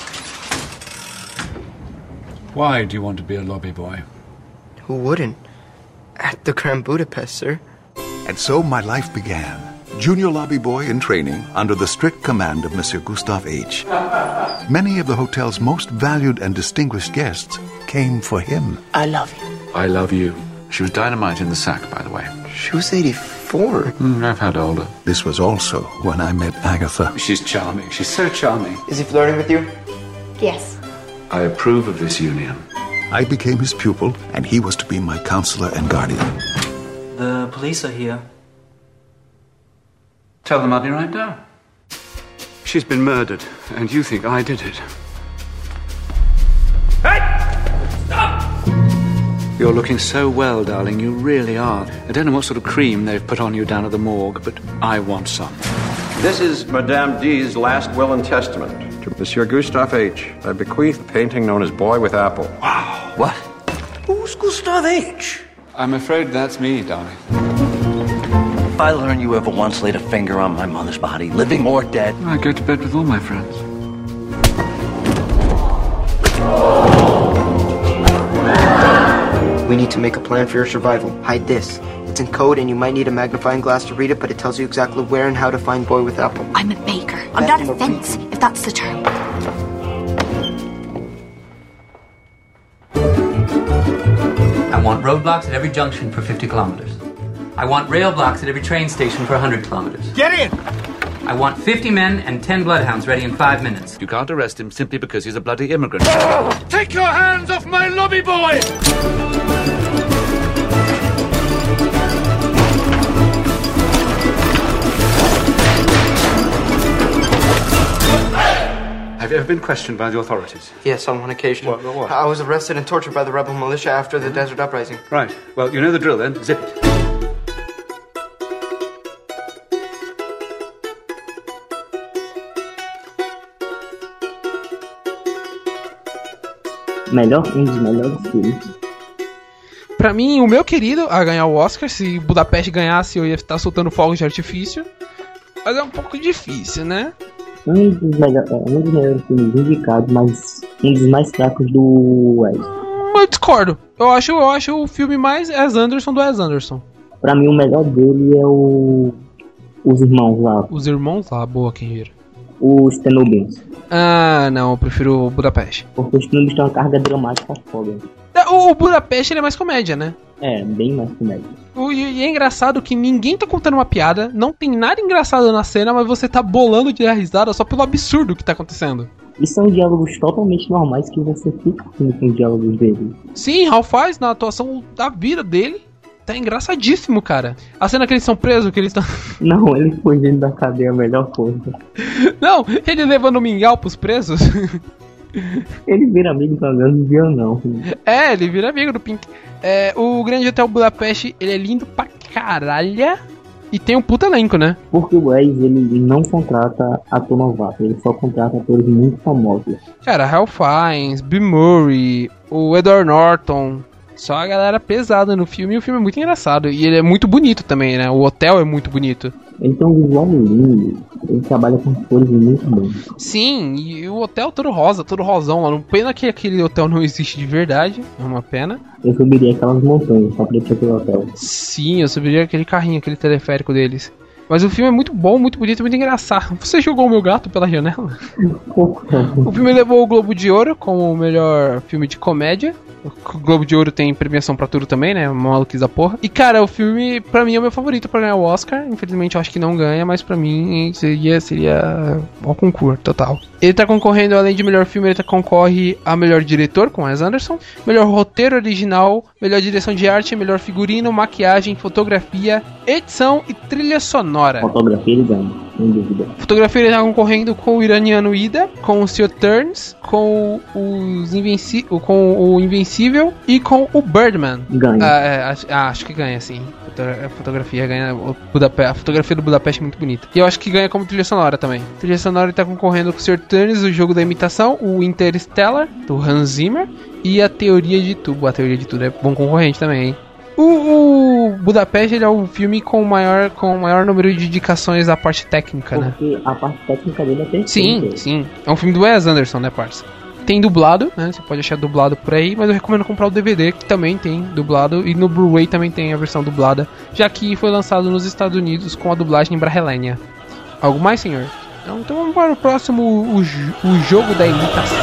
A: Why do you want to be a lobby boy?
V: Who wouldn't? At the Grand Budapest, sir.
K: And so my life began. Junior lobby boy in training under the strict command of Monsieur Gustave H. Many of the hotel's most valued and distinguished guests came for him.
V: I love you.
A: I love you. She was dynamite in the sack, by the way.
V: She was eighty-four.
A: Mm, I've had older.
K: This was also when I met Agatha.
A: She's charming. She's so charming.
V: Is he flirting with you?
S: Yes.
A: I approve of this union.
K: I became his pupil, and he was to be my counselor and guardian.
W: The police are here.
A: Tell them I'll be right down. She's been murdered, and you think I did it.
T: Hey! Stop!
A: You're looking so well, darling. You really are. I don't know what sort of cream they've put on you down at the morgue, but I want some.
J: This is Madame D's last will and testament. To Monsieur Gustave H. I bequeath a painting known as Boy with Apple.
A: Wow.
W: What? Who's Gustave H?
A: I'm afraid that's me, darling.
W: If I learn you ever once laid a finger on my mother's body, living or dead...
A: I go to bed with all my friends.
V: We need to make a plan for your survival. Hide this. It's in code and you might need a magnifying glass to read it, but it tells you exactly where and how to find Boy with Apple.
X: I'm a baker. I'm not a fence, if that's the term.
M: I want roadblocks at every junction for fifty kilometers. I want rail blocks at every train station for one hundred kilometers.
T: Get in!
M: I want fifty men and ten bloodhounds ready in five minutes.
A: You can't arrest him simply because he's a bloody immigrant.
T: Take your hands off my lobby boy!
A: Have you ever been questioned by the authorities?
V: Yes, on one occasion.
A: What, what, what?
V: I was arrested and tortured by the rebel militia after the Desert Uprising.
A: Right. Well, you know the drill then. Zip it.
E: Melhor, um dos melhores filmes.
D: Pra mim, o meu querido a ganhar o Oscar. Se Budapeste ganhasse, eu ia estar soltando fogos de artifício. Mas é um pouco difícil, né?
E: Um dos, melhor, um dos melhores filmes indicados, mas um dos mais fracos do Wes.
D: Eu discordo. Eu acho, eu acho o filme mais Wes Anderson do Wes Anderson.
E: Pra mim, o melhor dele é o... Os Irmãos lá.
D: Os Irmãos lá, boa, quem vira.
E: Os Cenobins.
D: Ah, não, eu prefiro o Budapeste.
E: Porque os filmes têm uma carga dramática foda.
D: O Budapeste ele é mais comédia, né?
E: É, bem mais comédia.
D: O, e é engraçado que ninguém tá contando uma piada, não tem nada engraçado na cena, mas você tá bolando de dar risada só pelo absurdo que tá acontecendo.
E: E são diálogos totalmente normais que você fica com os diálogos dele.
D: Sim, Ralph Fiennes, na atuação da vida dele, tá engraçadíssimo, cara. A cena que eles são presos, que eles estão...
E: Não, ele fugindo da cadeia é a melhor coisa.
D: Não, ele levando o mingau pros presos.
E: Ele vira amigo do André Vianão.
D: É, ele vira amigo do Pink. É, o Grande Hotel Budapeste, ele é lindo pra caralho. E tem um puta elenco, né?
E: Porque o Wes, ele não contrata ator novato, ele só contrata atores muito famosos.
D: Cara, Ralph Fiennes, Bill Murray, o Edward Norton... Só a galera pesada no filme, e o filme é muito engraçado. E ele é muito bonito também, né? O hotel é muito bonito.
E: Ele tem um visual lindo, ele trabalha com cores muito bem.
D: Sim, e o hotel todo rosa, todo rosão. Mano. Pena que aquele hotel não existe de verdade, é uma pena.
E: Eu subiria aquelas montanhas só pra ir pra aquele hotel.
D: Sim, eu subiria aquele carrinho, aquele teleférico deles. Mas o filme é muito bom, muito bonito, muito engraçado. Você jogou o meu gato pela janela? O filme levou o Globo de Ouro como o melhor filme de comédia. O Globo de Ouro tem premiação pra tudo também, né? Maluquice da porra. E, cara, o filme, pra mim, é o meu favorito pra ganhar o Oscar. Infelizmente, eu acho que não ganha, mas pra mim seria, seria o concurso total. Ele tá concorrendo, além de melhor filme, ele tá, concorre a melhor diretor, com Wes Anderson, melhor roteiro original, melhor direção de arte, melhor figurino, maquiagem, fotografia, edição e trilha sonora.
E: Fotografia ele ganha. sem dúvida.
D: Fotografia ele tá concorrendo com o iraniano Ida, com o senhor Turns, com os Invenci- com o Invencível e com o Birdman.
E: Ganha.
D: Ah, é, acho, ah, acho que ganha, sim. A fotografia ganha. O Budapeste, a fotografia do Budapeste é muito bonita. E eu acho que ganha como trilha sonora também. A trilha sonora ele tá concorrendo com o senhor Turns, o Jogo da Imitação, o Interstellar, do Hans Zimmer, e a Teoria de Tudo. A Teoria de Tudo é bom concorrente também, hein? O, o Budapeste ele é o filme com o maior, com o maior número de indicações à parte técnica, né?
E: Porque a parte técnica dele é perfeita.
D: Sim, sim. É um filme do Wes Anderson, né, parça? Tem dublado, né? Você pode achar dublado por aí, mas eu recomendo comprar o D V D, que também tem dublado, e no Blu-ray também tem a versão dublada, já que foi lançado nos Estados Unidos com a dublagem em Brasília. Algo mais, senhor? Então, então vamos para o próximo, o, o Jogo da Imitação.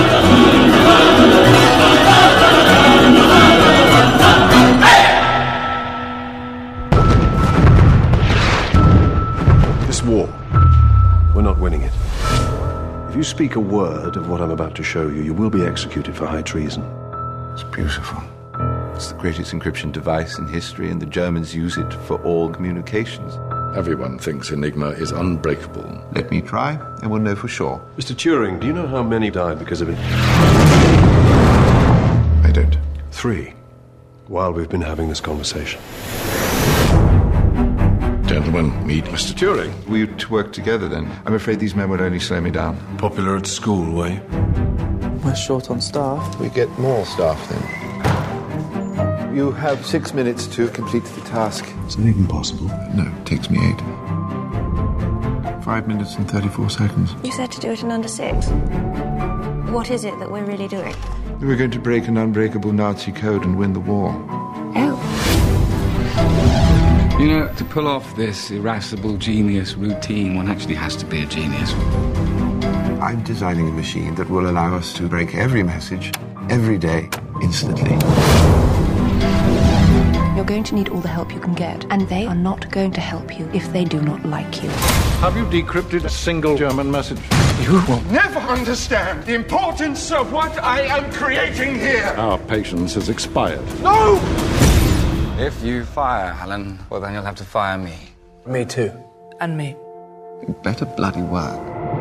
F: This war, we're not winning it. If you speak a word of what I'm about to show you, you will be executed for high treason.
H: It's beautiful. It's the greatest encryption device in history, and the Germans use it for all communications.
K: Everyone thinks Enigma is unbreakable.
H: Let me try, and we'll know for sure.
F: Mister Turing, do you know how many died because of it?
H: I don't.
F: Three. While we've been having this conversation.
K: Gentlemen, meet Mister Turing.
H: We used to work together then. I'm afraid these men would only slow me down.
F: Popular at school, were you?
V: We're short on staff.
H: We get more staff then. You have six minutes to complete the task.
F: Is that even possible?
H: No, it takes me eight. Five minutes and thirty-four seconds.
X: You said to do it in under six. What is it that we're really doing?
H: We're going to break an unbreakable Nazi code and win the war.
X: Oh.
L: You know, to pull off this irascible genius routine, one actually has to be a genius.
H: I'm designing a machine that will allow us to break every message, every day, instantly.
X: You're going to need all the help you can get, and they are not going to help you if they do not like you.
K: Have you decrypted a single German message?
T: You will never understand the importance of what I am creating here.
K: Our patience has expired.
T: No!
L: If you fire Helen, well, then you'll have to fire me.
U: Me too.
X: And me.
H: You better bloody work.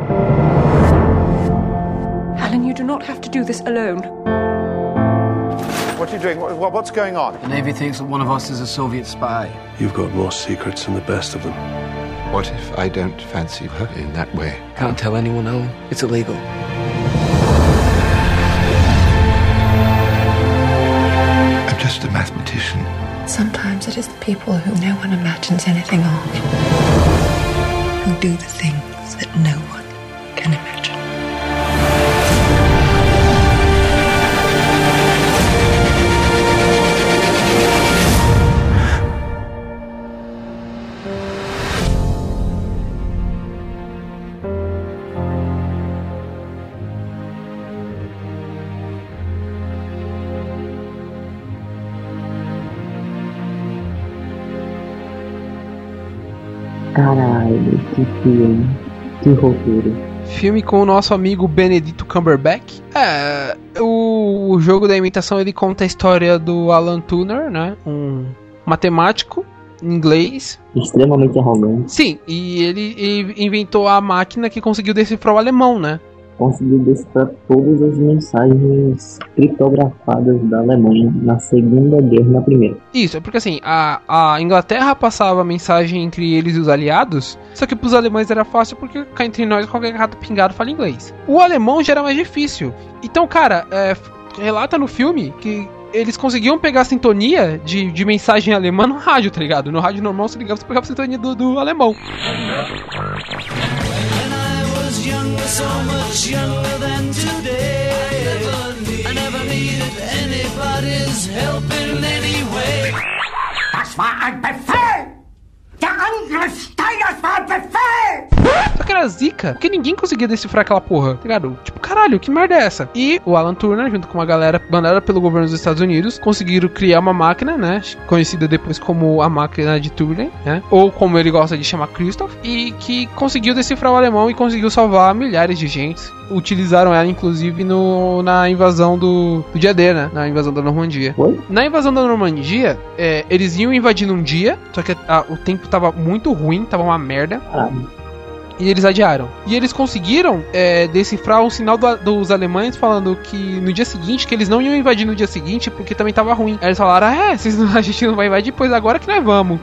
X: Alan, you do not have to do this alone.
Q: What are you doing? What, what's going on?
U: The Navy thinks that one of us is a Soviet spy.
F: You've got more secrets than the best of them.
H: What if I don't fancy her in that way?
U: Can't tell anyone, Alan. It's illegal.
H: I'm just a mathematician.
I: Sometimes it is the people who no one imagines anything of who do the things that no one can imagine.
E: Caralho, que filme, que roteiro.
D: Filme com o nosso amigo Benedito Cumberbatch. É, o, o Jogo da Imitação ele conta a história do Alan Turing, né? Um matemático inglês.
E: Extremamente arrogante.
D: Sim, e ele, ele inventou a máquina que conseguiu decifrar o alemão, né?
E: Conseguiu decifrar todas as mensagens criptografadas da Alemanha na Segunda Guerra e na Primeira.
D: Isso, é porque assim, a, a Inglaterra passava mensagem entre eles e os aliados, só que pros alemães era fácil porque cá entre nós qualquer gato pingado fala inglês. O alemão já era mais difícil. Então, cara, é, relata no filme que eles conseguiam pegar a sintonia de, de mensagem alemã no rádio, tá ligado? No rádio normal você ligava, você pegava a sintonia do, do alemão.
C: Younger, so much younger than today. I never, need, I never needed anybody's help in any way.
T: Das war ein Befehl! Der Angriff Steiners war ein Befehl!
D: Só que era zica, porque ninguém conseguia decifrar aquela porra, tá ligado? Tipo, caralho, que merda é essa? E o Alan Turing, junto com uma galera mandada pelo governo dos Estados Unidos, conseguiram criar uma máquina, né? Conhecida depois como a máquina de Turing, né? Ou como ele gosta de chamar, Christoph. E que conseguiu decifrar o alemão e conseguiu salvar milhares de gente. Utilizaram ela, inclusive, no, na invasão do, do dia D, né? Na invasão da Normandia.
E: Oi?
D: Na invasão da Normandia, é, eles iam invadir num dia, só que a, o tempo tava muito ruim, tava uma merda.
E: Ah.
D: e eles adiaram. E eles conseguiram é, decifrar um sinal do, dos alemães falando que no dia seguinte, que eles não iam invadir no dia seguinte porque também tava ruim. Aí eles falaram, ah, é, vocês não, a gente não vai invadir, pois agora que nós vamos.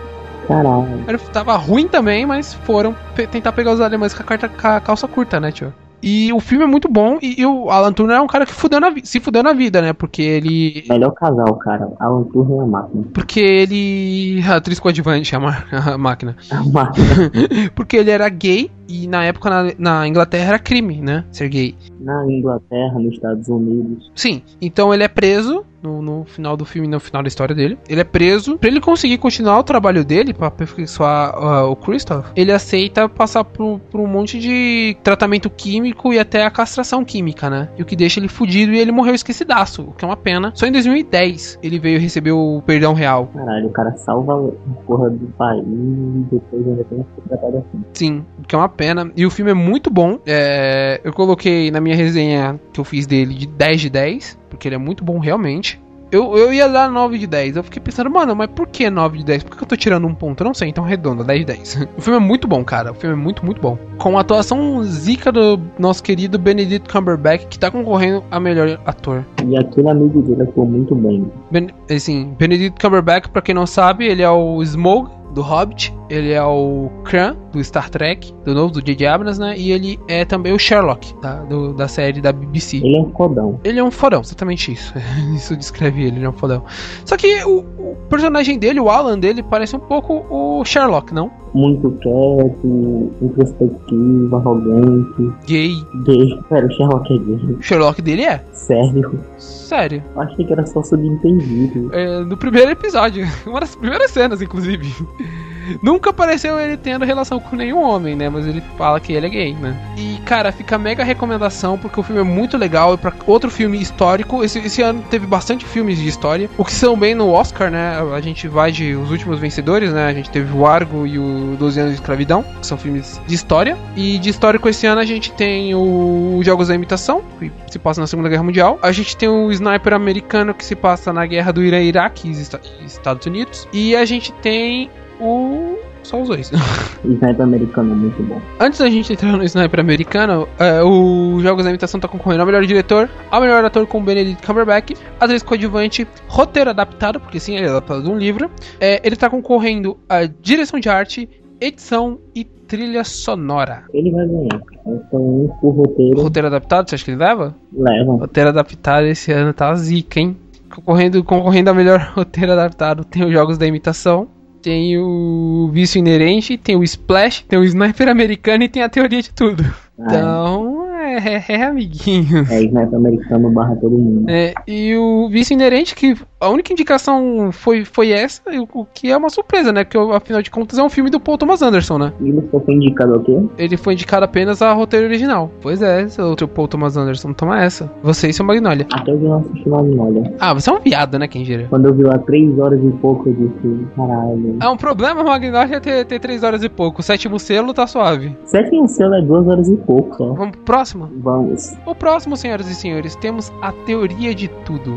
E: Caralho.
D: Tava ruim também, mas foram pe- tentar pegar os alemães com a, carta, com a calça curta, né, tio? E o filme é muito bom, e, e o Alan Turner é um cara que fudeu na vi- se fudeu na vida, né? Porque ele...
E: Melhor casal, cara. Alan Turner e a máquina.
D: Porque ele... A atriz coadjuvante, a, ma- a máquina.
E: A máquina.
D: Porque ele era gay, e na época na, na Inglaterra era crime, né? Ser gay.
E: Na Inglaterra, nos Estados Unidos.
D: Sim, então ele é preso no, no final do filme, no final da história dele. Ele é preso. Pra ele conseguir continuar o trabalho dele, pra aperfeiçoar uh, o Christoph, ele aceita passar por, por um monte de tratamento químico e até a castração química, né? E o que deixa ele fudido, e ele morreu esquecidaço, o que é uma pena. Só em dois mil e dez ele veio receber o perdão real.
E: Caralho, o cara salva a porra do país e depois ainda tem que ser tratado assim.
D: Sim, o que é uma pena. E o filme é muito bom. É, eu coloquei na minha resenha que eu fiz dele de dez de dez, porque ele é muito bom realmente. Eu, eu ia dar nove de dez. Eu fiquei pensando, mano, mas por que nove de dez? Por que eu tô tirando um ponto? Eu não sei, então arredonda, dez de dez. O filme é muito bom, cara. O filme é muito, muito bom. Com a atuação zica do nosso querido Benedict Cumberbatch, que tá concorrendo a melhor ator.
E: E aquele amigo dele atuou muito bem.
D: Ben, assim, Benedict Cumberbatch, pra quem não sabe, ele é o Smaug do Hobbit, ele é o Kran do Star Trek, do novo, do J J Abrams, né? E ele é também o Sherlock, tá? Do, da série da B B C.
E: Ele é um fodão.
D: Ele é um fodão, exatamente isso. Isso descreve ele, ele é um fodão. Só que o, o personagem dele, o Alan dele, parece um pouco o Sherlock, não?
E: Muito quieto, introspectivo, arrogante.
D: Gay.
E: Gay. Pera, o Sherlock é gay.
D: O Sherlock dele é?
E: Sério?
D: Sério.
E: Eu achei que era só subentendido.
D: É, no primeiro episódio. Uma das primeiras cenas, inclusive. Nunca apareceu ele tendo relação com nenhum homem, né? Mas ele fala que ele é gay, né? E, cara, fica mega recomendação, porque o filme é muito legal. E pra outro filme histórico, esse, esse ano teve bastante filmes de história, o que são bem no Oscar, né? A gente vai de Os Últimos Vencedores, né? A gente teve o Argo e o doze anos de Escravidão, que são filmes de história. E de histórico esse ano a gente tem o Jogos da Imitação, que se passa na Segunda Guerra Mundial. A gente tem o Sniper Americano, que se passa na Guerra do Irã, Iraque e Estados Unidos. E a gente tem o... só os dois.
E: O Sniper Americano é muito bom.
D: Antes da gente entrar no Sniper Americano, é, o Jogos da Imitação tá concorrendo ao melhor diretor, ao melhor ator com Benedict Cumberbatch, atriz coadjuvante, roteiro adaptado, porque sim, ele é adaptado de um livro. É, ele tá concorrendo a direção de arte, edição e trilha sonora.
E: Ele vai ganhar. Então, o roteiro...
D: Roteiro adaptado, você acha que ele leva?
E: Leva.
D: Roteiro adaptado esse ano tá zica, hein? Concorrendo, concorrendo ao melhor roteiro adaptado, tem os Jogos da Imitação, tem o Vício Inerente, tem o Splash, tem o Sniper Americano e tem a Teoria de Tudo. Ah, então, é, é, é amiguinho.
E: É, Sniper Americano barra todo mundo.
D: É, e o Vício Inerente, que a única indicação foi, foi essa, o que é uma surpresa, né? Porque afinal de contas é um filme do Paul Thomas Anderson, né?
E: E ele foi indicado ao quê?
D: Ele foi indicado apenas a roteiro original. Pois é, seu outro Paul Thomas Anderson, toma essa. Você e seu Magnolia.
E: Até eu vi não assisti Magnolia.
D: Ah, você é um viado, né, Kenjira?
E: Quando eu vi lá três horas e pouco, eu disse, caralho.
D: É um problema Magnolia ter, ter três horas e pouco. O sétimo selo tá suave.
E: O sétimo selo é duas horas e pouco só.
D: Vamos pro próximo?
E: Vamos.
D: O próximo, senhoras e senhores, temos a Teoria de Tudo.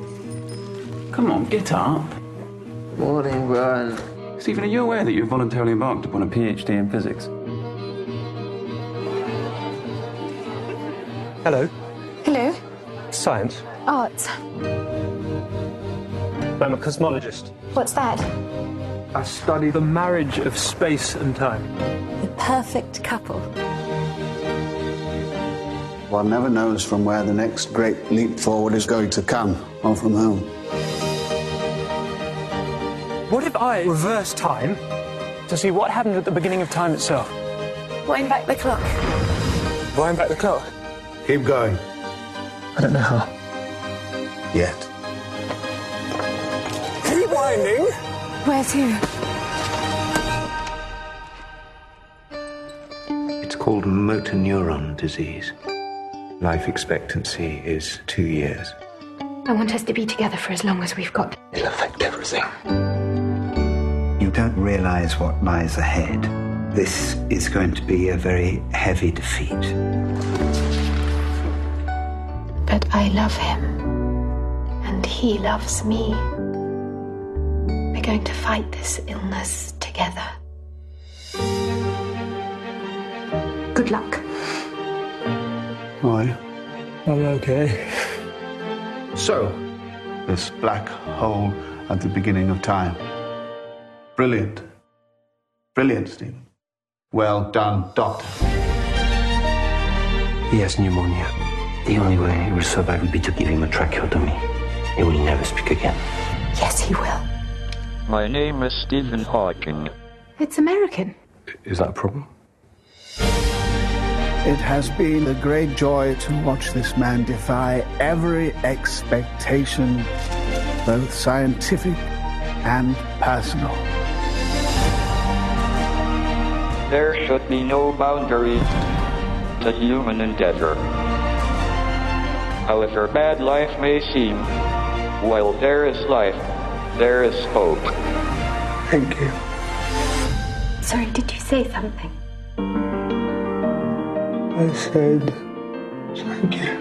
B: Come on, get up.
V: Morning, Brian.
B: Stephen, are you aware that you've voluntarily embarked upon a PhD in physics?
Q: Hello.
N: Hello.
Q: Science.
N: Arts.
Q: I'm a cosmologist.
N: What's that?
Q: I study the marriage of space and time.
N: The perfect couple.
O: One never knows from where the next great leap forward is going to come, or from whom.
Q: What if I reverse time to see what happened at the beginning of time itself?
N: Wind back the clock.
Q: Wind back the clock?
O: Keep going.
Q: I don't know how.
O: Yet.
Q: Keep winding!
N: Where to?
P: It's called motor neuron disease. Life expectancy is two years.
N: I want us to be together for as long as we've got.
O: It'll affect everything.
Y: You don't realize what lies ahead. This is going to be a very heavy defeat.
N: But I love him. And he loves me. We're going to fight this illness together.
I: Good luck.
O: How are you?
Q: I'm okay.
O: So, this black hole at the beginning of time. Brilliant. Brilliant, Stephen. Well done, Doctor.
P: He has pneumonia. The only way he will survive will be to give him a tracheotomy. He will never speak again.
I: Yes, he will.
G: My name is Stephen Hawking.
I: It's American.
F: Is that a problem?
O: It has been a great joy to watch this man defy every expectation, both scientific and personal.
G: There should be no boundaries to human endeavor. However bad life may seem, while there is life, there is hope.
O: Thank you.
I: Sorry, did you say something?
O: I said thank you.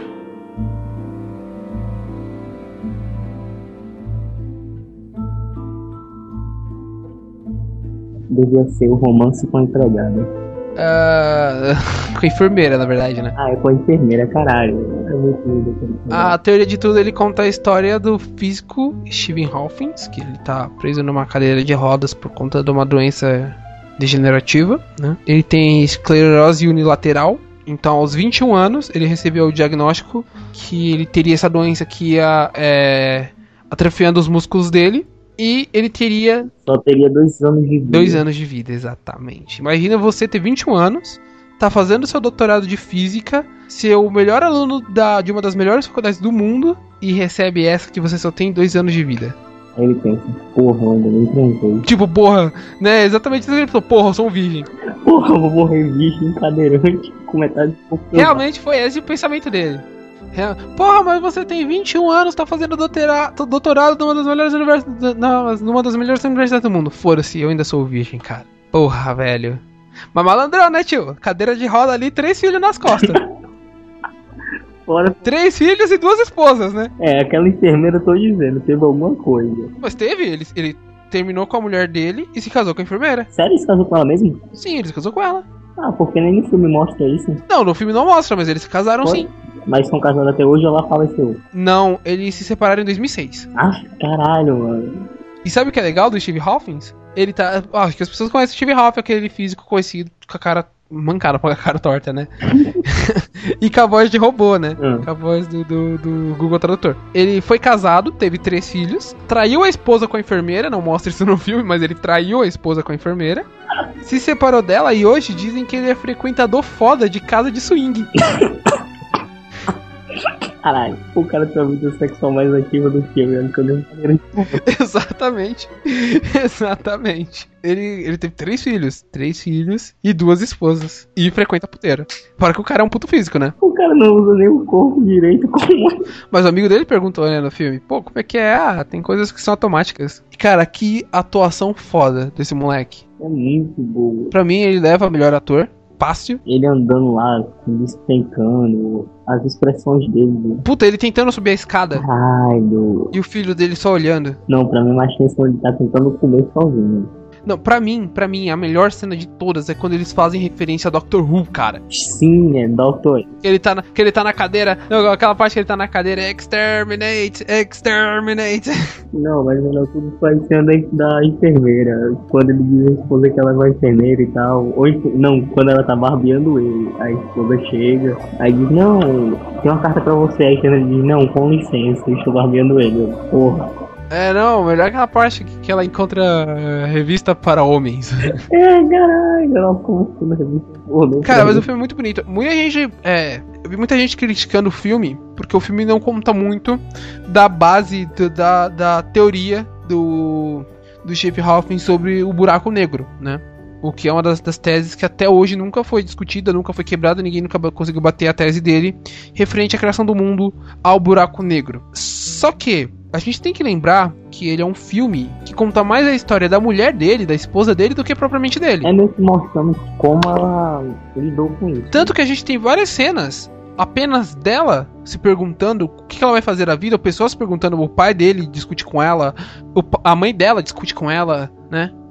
E: Devia ser o romance com a empregada.
D: Uh, com a enfermeira, na verdade, né?
E: Ah, é com a enfermeira, caralho. É muito lindo.
D: A teoria de tudo, ele conta a história do físico Stephen Hawking, que ele tá preso numa cadeira de rodas por conta de uma doença degenerativa, né? Ele tem esclerose unilateral. Então, aos vinte e um anos, ele recebeu o diagnóstico que ele teria essa doença que ia é, atrofiando os músculos dele. E ele teria...
E: Só teria dois anos de vida.
D: Dois anos de vida, exatamente. Imagina você ter vinte e um anos, tá fazendo seu doutorado de física, ser o melhor aluno da, de uma das melhores faculdades do mundo e recebe essa que você só tem dois anos de vida.
E: Aí ele pensa, porra, eu ainda nem transei.
D: Tipo, porra, né? Exatamente isso que ele falou, porra, eu sou um virgem.
E: Porra, eu vou morrer virgem, cadeirante, com metade de pouco.
D: Realmente foi esse o pensamento dele. Porra, mas você tem vinte e um anos, tá fazendo doutorado, doutorado numa das melhores universidades, numa das melhores universidades do mundo. Foda-se, eu ainda sou virgem, cara. Porra, velho. Mas malandrão, né, tio? Cadeira de roda ali, três filhos nas costas.
E: Fora...
D: Três filhos e duas esposas, né?
E: É, aquela enfermeira, eu tô dizendo, teve alguma coisa.
D: Mas teve, ele, ele terminou com a mulher dele e se casou com a enfermeira.
E: Sério, ele se casou com ela mesmo?
D: Sim, ele se casou com ela.
E: Ah, porque nem no filme mostra isso.
D: Não, no filme não mostra, mas eles se casaram
E: Foi?
D: sim.
E: Mas estão casados até hoje ou ela faleceu?
D: Não, eles se separaram em dois mil e seis.
E: Ah, caralho, mano.
D: E sabe o que é legal do Steve Hawking? Ele tá... Ah, acho que as pessoas conhecem o Steve Hawking, aquele físico conhecido com a cara mancada, com a cara torta, né? E com a voz de robô, né? Hum. Com a voz do, do, do Google Tradutor. Ele foi casado, teve três filhos, traiu a esposa com a enfermeira, não mostra isso no filme, mas ele traiu a esposa com a enfermeira, se separou dela e hoje dizem que ele é frequentador foda de casa de swing.
E: Caralho, o cara tem a vida sexual mais ativa do que eu, que eu nem falei.
D: Exatamente. Exatamente. Ele, ele teve três filhos. Três filhos e duas esposas. E frequenta puteira. Fora que o cara é um puto físico, né?
E: O cara não usa nem o corpo direito. Como é?
D: Mas o amigo dele perguntou, né, no filme, pô, como é que é? Ah, tem coisas que são automáticas. E, cara, que atuação foda desse moleque.
E: É muito boa.
D: Pra mim, ele leva melhor ator. Fácil.
E: Ele andando lá, despencando, as expressões dele.
D: Puta, ele tentando subir a escada.
E: Ai, do...
D: E o filho dele só olhando.
E: Não, pra mim mais atenção ele tá tentando comer sozinho.
D: Não, pra mim, pra mim, a melhor cena de todas é quando eles fazem referência a Doctor Who, cara.
E: Sim, é Doctor.
D: Que ele tá na, que ele tá na cadeira, não, aquela parte que ele tá na cadeira, exterminate, exterminate.
E: Não, mas não, tudo foi sendo da enfermeira. Quando ele diz à esposa que ela é uma enfermeira e tal. Ou, não, quando ela tá barbeando ele. A esposa chega, aí diz, não, tem uma carta pra você. Aí ele diz, não, com licença, eu estou barbeando ele. Porra.
D: É, não, melhor aquela parte que, que ela encontra uh, revista para homens.
E: É, caralho, ela como na revista.
D: Cara, mas o filme é muito bonito. Muita gente, é, eu vi muita gente criticando o filme, porque o filme não conta muito da base, do, da, da teoria do, do Stephen Hawking sobre o buraco negro, né? O que é uma das, das teses que até hoje nunca foi discutida, nunca foi quebrada, ninguém nunca conseguiu bater a tese dele referente à criação do mundo ao buraco negro. Só que a gente tem que lembrar que ele é um filme que conta mais a história da mulher dele, da esposa dele, do que propriamente dele.
E: É mesmo mostrando como ela lidou com isso.
D: Tanto que a gente tem várias cenas apenas dela se perguntando o que ela vai fazer na vida, pessoas perguntando, o pai dele discute com ela, a mãe dela discute com ela, né?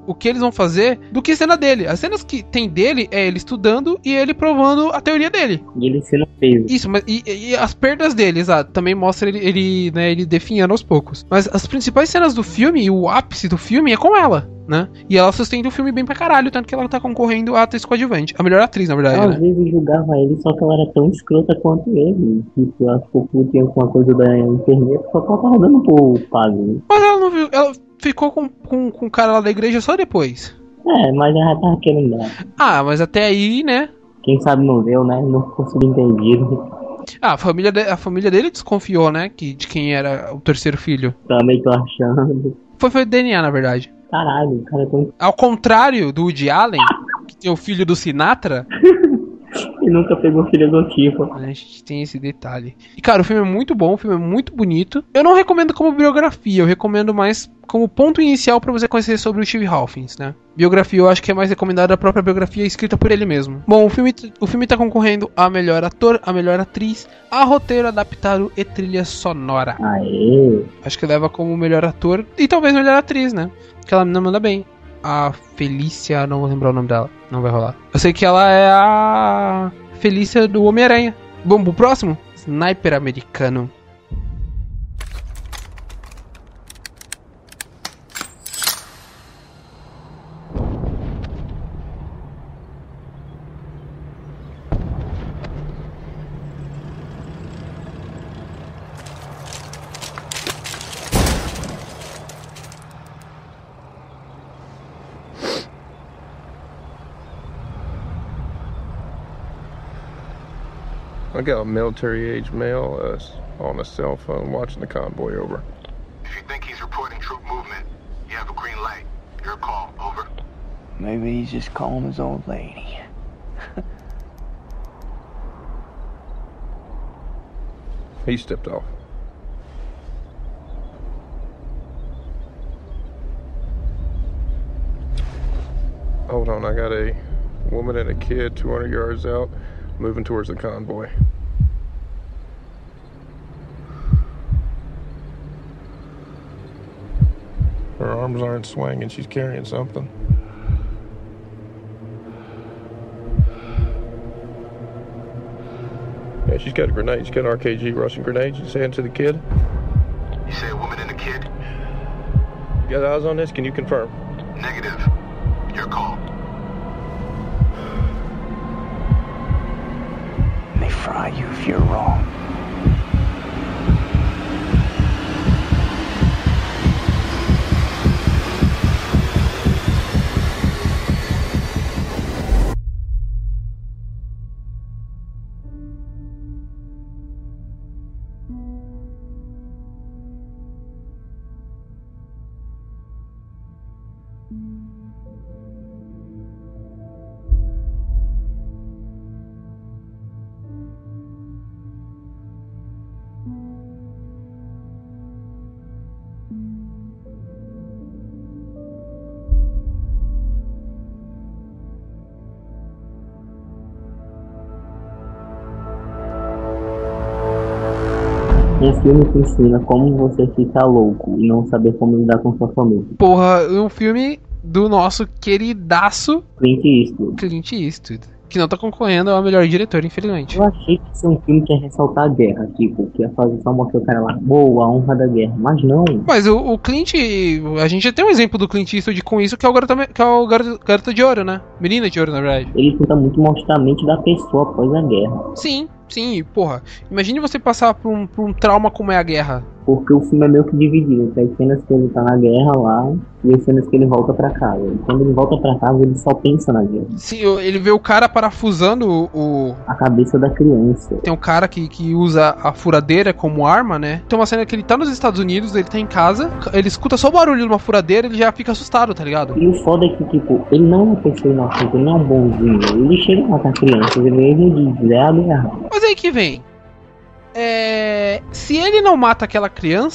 D: o que eles vão fazer do que cena dele. As cenas que tem dele é ele estudando e ele provando a teoria dele.
E: E ele sendo preso.
D: Isso, mas e, e as perdas dele, exato. Também mostra ele, ele, né, ele definhando aos poucos. Mas as principais cenas do filme e o ápice do filme é com ela, né? E ela sustenta o filme bem pra caralho, tanto que ela tá concorrendo a atriz coadjuvante. A melhor atriz, na verdade,
E: Às
D: né?
E: vezes julgava ele, só que ela era tão escrota quanto ele. Tipo, ela ficou putinha com a coisa da enfermeira, só que ela tava dando pro padre.
D: Mas ela não viu, ela ficou com, com, com o cara lá da igreja só depois.
E: É, mas ela já tava querendo dar.
D: Ah, mas até aí, né?
E: Quem sabe não deu, né? Não ficou subentendido.
D: Ah, a família, de, a família dele desconfiou, né? Que, de quem era o terceiro filho.
E: Também tô achando.
D: Foi, foi D N A, na verdade.
E: Caralho, o cara tem...
D: Ao contrário do Woody Allen, que tem o filho do Sinatra...
E: E nunca pegou filho adotivo.
D: A gente tem esse detalhe. E, cara, o filme é muito bom, o filme é muito bonito. Eu não recomendo como biografia, eu recomendo mais como ponto inicial pra você conhecer sobre o Steve Hawkins, né? Biografia eu acho que é mais recomendada a própria biografia escrita por ele mesmo. Bom, o filme, o filme tá concorrendo a melhor ator, a melhor atriz, a roteiro adaptado e trilha sonora.
E: Aê!
D: Acho que leva como melhor ator e talvez melhor atriz, né? Que ela não manda bem. A Felícia, não vou lembrar o nome dela, não vai rolar. Eu sei que ela é a Felícia do Homem-Aranha. Bom, pro próximo, Sniper Americano.
J: I got a military-age male uh, on a cell phone watching the convoy over.
K: If you think he's reporting troop movement, you have a green light. Your call, over.
M: Maybe he's just calling his old lady.
J: He stepped off. Hold on, I got a woman and a kid two hundred yards out, moving towards the convoy. Her arms aren't swinging, she's carrying something. Yeah, she's got a grenade. She's got an R K G Russian grenade. She's saying to the kid.
K: You say a woman and a kid?
J: You got eyes on this? Can you confirm?
K: Negative. Your call.
M: They fry you if you're wrong.
E: Um filme que ensina como você ficar louco e não saber como lidar com sua família.
D: Porra, um filme do nosso queridaço
E: Clint Eastwood.
D: Clint Eastwood, que não tá concorrendo ao melhor diretor, infelizmente.
E: Eu achei que isso é um filme que ia ressaltar a guerra, tipo, que ia fazer só mostrar o cara lá, boa, a honra da guerra, mas não.
D: Mas o, o Clint, a gente já tem um exemplo do Clint Eastwood com isso, que é o Garota, que é o Garota, Garota de Ouro, né? Menina de Ouro, na verdade.
E: Ele tenta muito mostrar a mente da pessoa após a guerra.
D: Sim, sim, porra. Imagine você passar por um, por um trauma como é a guerra.
E: Porque o filme é meio que dividido. Tem cenas que ele tá na guerra lá e as cenas que ele volta pra casa. E quando ele volta pra casa, ele só pensa na guerra.
D: Sim, ele vê o cara parafusando o...
E: a cabeça da criança.
D: Tem um cara que, que usa a furadeira como arma, né? Tem uma cena que ele tá nos Estados Unidos, ele tá em casa, ele escuta só o barulho de uma furadeira, ele já fica assustado, tá ligado?
E: E o foda é que, tipo, ele não é uma pessoa inocente, ele não é um bonzinho. Ele chega a matar crianças, ele mesmo diz, é a guerra.
D: Mas aí que vem. É... Se ele não mata aquela criança,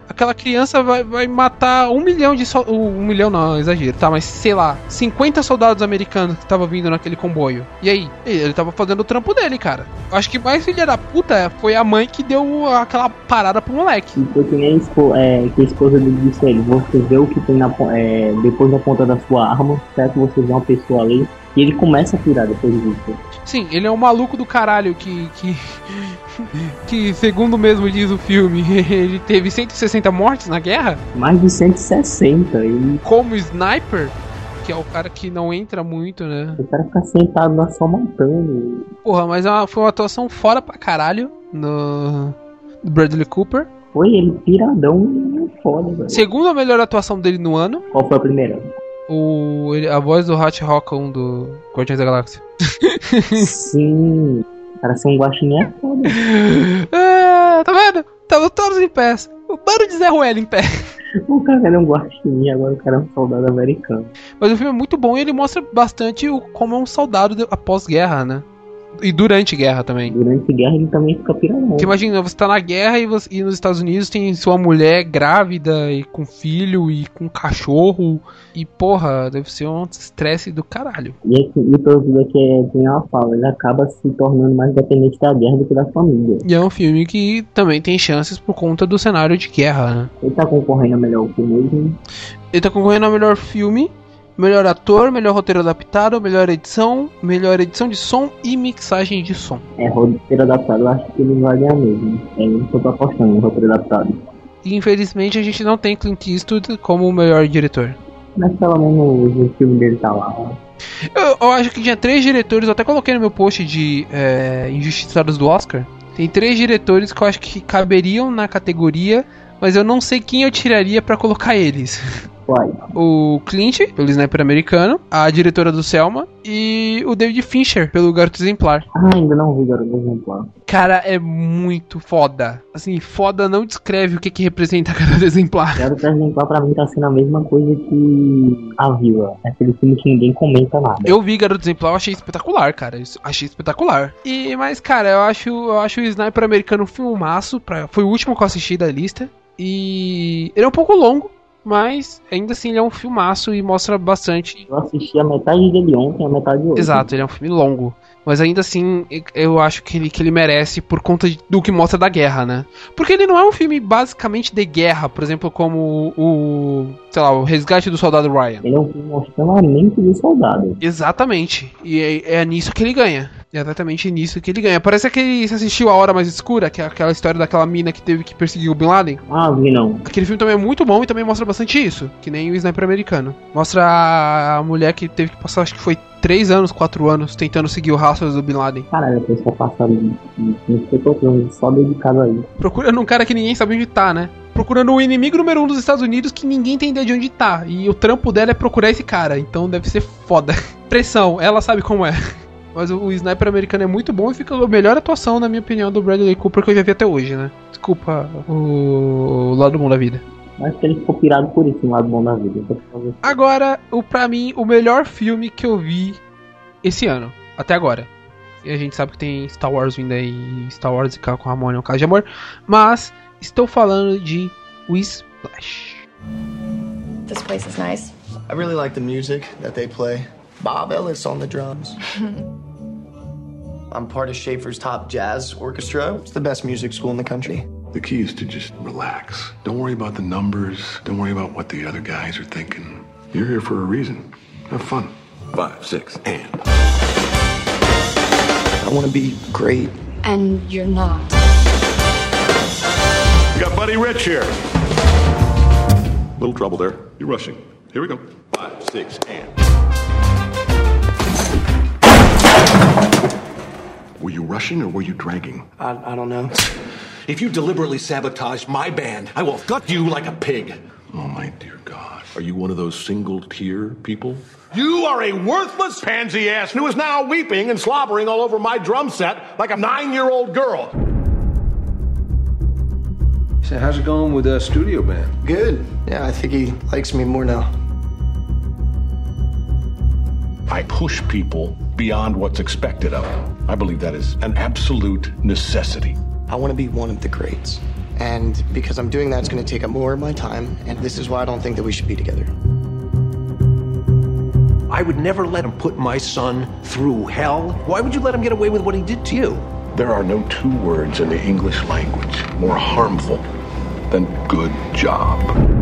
D: aquela criança vai, vai matar um milhão de soldados. Um milhão não, exagero, tá? Mas sei lá, cinquenta soldados americanos que estavam vindo naquele comboio. E aí? Ele tava fazendo o trampo dele, cara. Acho que mais filha da puta foi a mãe que deu aquela parada pro moleque.
E: E foi que nem a, espo, é, que a esposa dele disse a ele: você vê o que tem na, é, depois da ponta da sua arma, certo? Você vê uma pessoa ali. E ele começa a tirar depois disso.
D: Sim, ele é um maluco do caralho que, que, que segundo mesmo diz o filme, ele teve cento e sessenta mortes na guerra.
E: Mais de cento e sessenta. E...
D: como sniper, que é o cara que não entra muito, né?
E: O cara fica sentado lá só matando.
D: Porra, mas é uma, foi uma atuação fora pra caralho no Bradley Cooper.
E: Foi ele piradão foda, velho.
D: Segunda melhor atuação dele no ano.
E: Qual foi a primeira?
D: O, ele, a voz do Hot Rock um do Guardiões da Galáxia.
E: Sim, o cara ser um guaxinim é foda.
D: É, tá vendo? Estavam todos em pé. O bando de Zé Ruelo em pé.
E: O cara era um guaxinim, agora o cara é um soldado americano.
D: Mas o filme é muito bom e ele mostra bastante o, como é um soldado de, após guerra, né? E durante guerra também.
E: Durante guerra ele também fica piradão.
D: Porque imagina, você tá na guerra e, você, e nos Estados Unidos tem sua mulher grávida e com filho e com cachorro. E porra, deve ser um estresse do caralho.
E: E, e pelo tudo aqui é, tem uma fala, ele acaba se tornando mais dependente da guerra do que da família.
D: E é um filme que também tem chances por conta do cenário de guerra, né?
E: Ele tá concorrendo a melhor filme mesmo.
D: Ele tá concorrendo a melhor filme, melhor ator, melhor roteiro adaptado, melhor edição, melhor edição de som e mixagem de som.
E: É, roteiro adaptado, eu acho que ele vai ganhar mesmo. É isso que eu tô apostando no roteiro adaptado.
D: E infelizmente a gente não tem Clint Eastwood como o melhor diretor.
E: Mas pelo menos o filme dele tá lá.
D: Eu, eu acho que tinha três diretores, eu até coloquei no meu post de é, Injustiçados do Oscar. Tem três diretores que eu acho que caberiam na categoria, mas eu não sei quem eu tiraria pra colocar eles.
E: Vai.
D: O Clint, pelo Sniper Americano, a diretora do Selma e o David Fincher, pelo Garoto Exemplar.
E: Ah, ainda não vi Garoto Exemplar.
D: Cara, é muito foda. Assim, foda não descreve o que que representa Garoto Exemplar.
E: Garoto Exemplar pra mim tá sendo a mesma coisa que A Vila. É aquele filme que ninguém comenta nada.
D: Eu vi Garoto Exemplar, eu achei espetacular, cara. Eu achei espetacular. E, mas, cara, eu acho, eu acho o Sniper Americano um filmaço. Pra, foi o último que eu assisti da lista. E ele é um pouco longo, mas ainda assim ele é um filmaço e mostra bastante.
E: Eu assisti a metade dele ontem e a metade de hoje.
D: Exato, ele é um filme longo. Mas ainda assim, eu acho que ele, que ele merece por conta de, do que mostra da guerra, né? Porque ele não é um filme basicamente de guerra, por exemplo, como o, sei lá, o Resgate do Soldado Ryan.
E: Ele é um filme mostrando a mente do soldado.
D: Exatamente. E é, é nisso que ele ganha. É exatamente nisso que ele ganha. Parece aquele... Você assistiu A Hora Mais Escura? Que é aquela história daquela mina que teve que perseguir o Bin Laden?
E: Ah, vi não.
D: Aquele filme também é muito bom e também mostra bastante isso. Que nem o Sniper Americano. Mostra a mulher que teve que passar, acho que foi três anos, quatro anos, tentando seguir o rastro do Bin Laden.
E: Caralho, a pessoa passando não sei quantos anos só dedicado a isso.
D: Procurando um cara que ninguém sabe onde tá, né? Procurando o inimigo número um dos Estados Unidos que ninguém tem ideia de onde tá. E o trampo dela é procurar esse cara. Então deve ser foda. Pressão, ela sabe como é. Mas o Sniper Americano é muito bom e fica a melhor atuação, na minha opinião, do Bradley Cooper que eu já vi até hoje, né? Desculpa o, o lado bom da vida.
E: Acho que ele ficou pirado por isso, no lado bom da vida.
D: Agora, o, pra mim, o melhor filme que eu vi esse ano, até agora. E a gente sabe que tem Star Wars vindo aí, Star Wars e Carro com Ramone é um caso de amor. Mas estou falando de Whiplash.
A: This place is nice.
L: I really like the music that they play. Bob Ellis on the drums. I'm part of Schaefer's Top Jazz Orchestra. It's the best music school in the country.
K: The key is to just relax. Don't worry about the numbers. Don't worry about what the other guys are thinking. You're here for a reason. Have fun. Five, six, and...
L: I want to be great.
N: And you're not.
F: We got Buddy Rich here. Little trouble there. You're rushing. Here we go. Five, six, and...
K: Were you rushing or were you dragging?
L: I, I don't know.
F: If you deliberately sabotage my band, I will gut you like a pig.
K: Oh, my dear God. Are you one of those single-tier people?
F: You are a worthless pansy-ass who is now weeping and slobbering all over my drum set like a nine-year-old girl.
R: So how's it going with the studio band?
L: Good. Yeah, I think he likes me more now.
F: I push people beyond what's expected of them. I believe that is an absolute necessity.
L: I want to be one of the greats. And because I'm doing that, it's going to take up more of my time. And this is why I don't think that we should be together.
H: I would never let him put my son through hell. Why would you let him get away with what he did to you?
F: There are no two words in the English language more harmful than good job.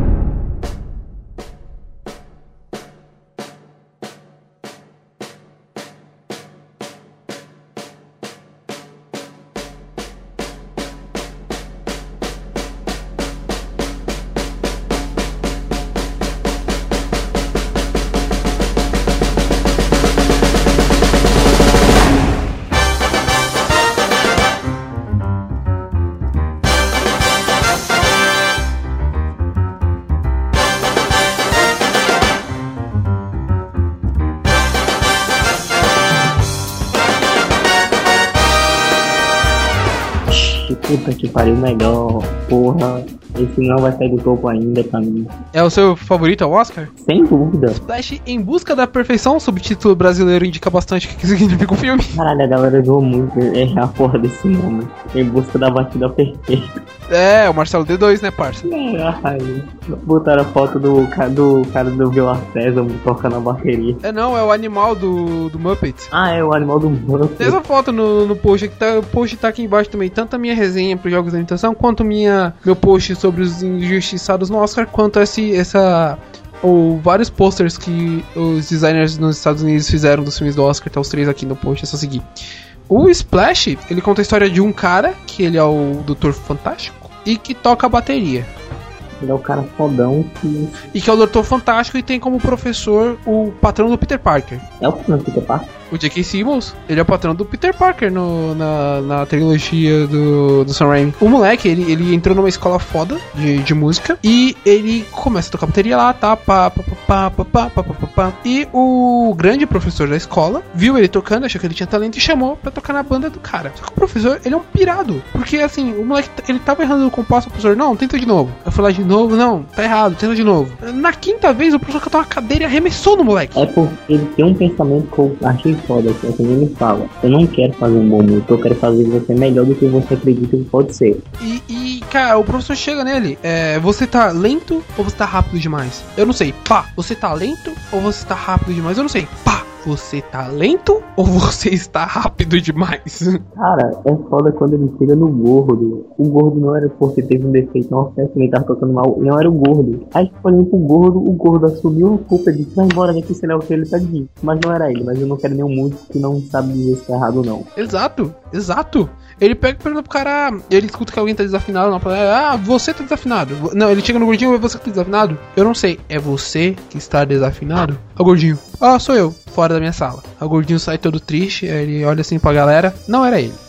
E: Puta que pariu, melhor. Porra, esse não vai sair do topo ainda pra mim.
D: É o seu favorito ao Oscar?
E: Sem dúvida.
D: Splash Em Busca da Perfeição, subtítulo brasileiro indica bastante o que significa o filme.
E: Caralho, a galera zoou muito é a porra desse nome. Em Busca da Batida Perfeita.
D: É, o Marcelo D dois, né, parça?
E: Caralho. Botaram a foto do, do cara do Vila César tocando a bateria.
D: É não, é o animal do, do Muppets.
E: Ah, é o animal do Muppets.
D: Tem essa foto no, no post, que tá, o post tá aqui embaixo também. Tanto a minha resenha pros jogos da imitação, quanto minha, meu post sobre os injustiçados no Oscar, quanto esse, essa... ou vários posters que os designers nos Estados Unidos fizeram dos filmes do Oscar. Tá os três aqui no post, é só seguir. O Splash, ele conta a história de um cara, que ele é o doutor Fantástico, e que toca a bateria.
E: Ele é o cara fodão que...
D: E que é o doutor Fantástico e tem como professor o patrão do Peter Parker.
E: É o patrão do Peter Parker?
D: O J K. Simmons, ele é o patrão do Peter Parker no, na, na trilogia do, do Sam Raimi. O moleque, ele, ele entrou numa escola foda de, de música e ele começa a tocar bateria lá, tá, pá, pá, pá, pá, pá, pá, pá, pá. E o grande professor da escola viu ele tocando, achou que ele tinha talento e chamou pra tocar na banda do cara. Só que o professor, ele é um pirado, porque assim, o moleque, ele tava errando o compasso, o professor, não, tenta de novo. Eu falei de novo, não, tá errado, tenta de novo. Na quinta vez, o professor catou uma cadeira e arremessou no moleque.
E: É porque ele tem um pensamento que eu achei foda, que assim, ele fala, eu não quero fazer um bom músico, eu quero fazer você melhor do que você acredita que pode ser.
D: E, e cara, o professor chega nele, é, você tá lento ou você tá rápido demais? Eu não sei, pá, você tá lento ou você tá rápido demais? Eu não sei, pá, você tá lento ou você está rápido demais?
E: Cara, é foda quando ele chega no gordo. O gordo não era porque teve um defeito, não festa, ele tava tocando mal, não era o gordo. Aí, por exemplo, o gordo, o gordo assumiu a culpa e disse, vai embora daqui, sei lá o que ele tá dizendo. Mas não era ele, mas eu não quero nenhum músico que não sabe dizer se tá errado ou não.
D: Exato, exato. Ele pega e pergunta pro cara, ele escuta que alguém tá desafinado, não, fala, ah, você tá desafinado. Não, ele chega no gordinho, é você que tá desafinado? Eu não sei, é você que está desafinado? O gordinho, ah, sou eu, fora da minha sala. O gordinho sai todo triste, ele olha assim pra galera, não era ele.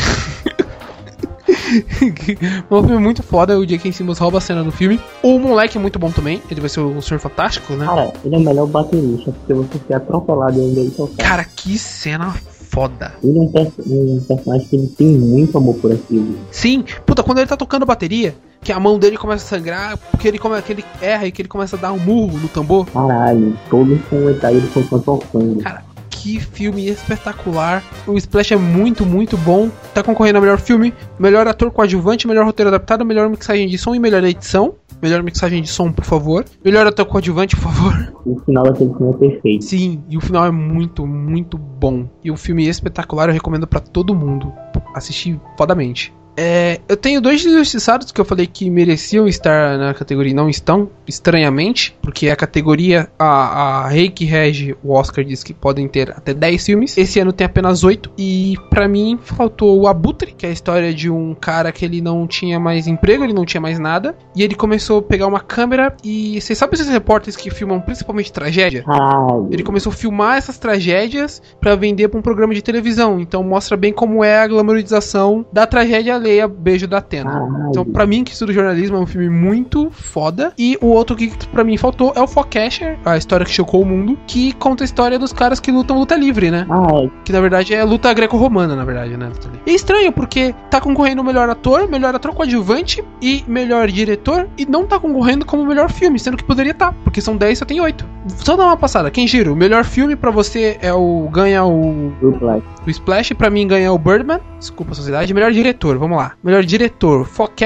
D: Um filme muito foda, o J K. Simmons rouba a cena do filme. O moleque é muito bom também, ele vai ser o senhor Fantástico, né?
E: Cara, ele é o melhor baterista, porque você ser atropelado ainda aí tocar.
D: Cara, que cena foda.
E: Ele é um, perso- um personagem que ele tem muito amor por aquilo.
D: Sim, puta, quando ele tá tocando bateria, que a mão dele começa a sangrar, porque ele, come, que ele erra e que ele começa a dar um murro no tambor.
E: Caralho, todo comentar ele foi tocando.
D: Cara, que filme espetacular. O Splash é muito, muito bom. Tá concorrendo a melhor filme, melhor ator coadjuvante, melhor roteiro adaptado, melhor mixagem de som e melhor edição. Melhor mixagem de som, por favor. Melhor ator coadjuvante, por favor.
E: O final daquele filme é perfeito.
D: Sim, e o final é muito, muito bom. E o filme espetacular, eu recomendo pra todo mundo assistir fodamente. É, eu tenho dois injustiçados que eu falei que mereciam estar na categoria e não estão, estranhamente, porque a categoria, a, a Rei que rege o Oscar diz que podem ter até dez filmes, esse ano tem apenas oito, e pra mim faltou o Abutre, que é a história de um cara que ele não tinha mais emprego, ele não tinha mais nada, e ele começou a pegar uma câmera, e vocês sabem esses repórteres que filmam principalmente tragédia?
E: Ah.
D: Ele começou a filmar essas tragédias pra vender pra um programa de televisão, então mostra bem como é a glamorização da tragédia Leia, Beijo da Atena.
E: Ai.
D: Então, pra mim, que estudo jornalismo, é um filme muito foda. E o outro que pra mim faltou é o Forecasher, a história que chocou o mundo, que conta a história dos caras que lutam luta livre, né?
E: Ai.
D: Que na verdade é luta greco-romana, na verdade, né? E é estranho, porque tá concorrendo o melhor ator, melhor ator coadjuvante e melhor diretor, e não tá concorrendo como melhor filme, sendo que poderia tá, porque são dez e só tem oito. Só dar uma passada, Kenjiro, o melhor filme pra você é o... ganha o... O Splash, pra mim ganha o Birdman, desculpa a sociedade. Melhor diretor, vamos lá. Melhor diretor, Forecasher.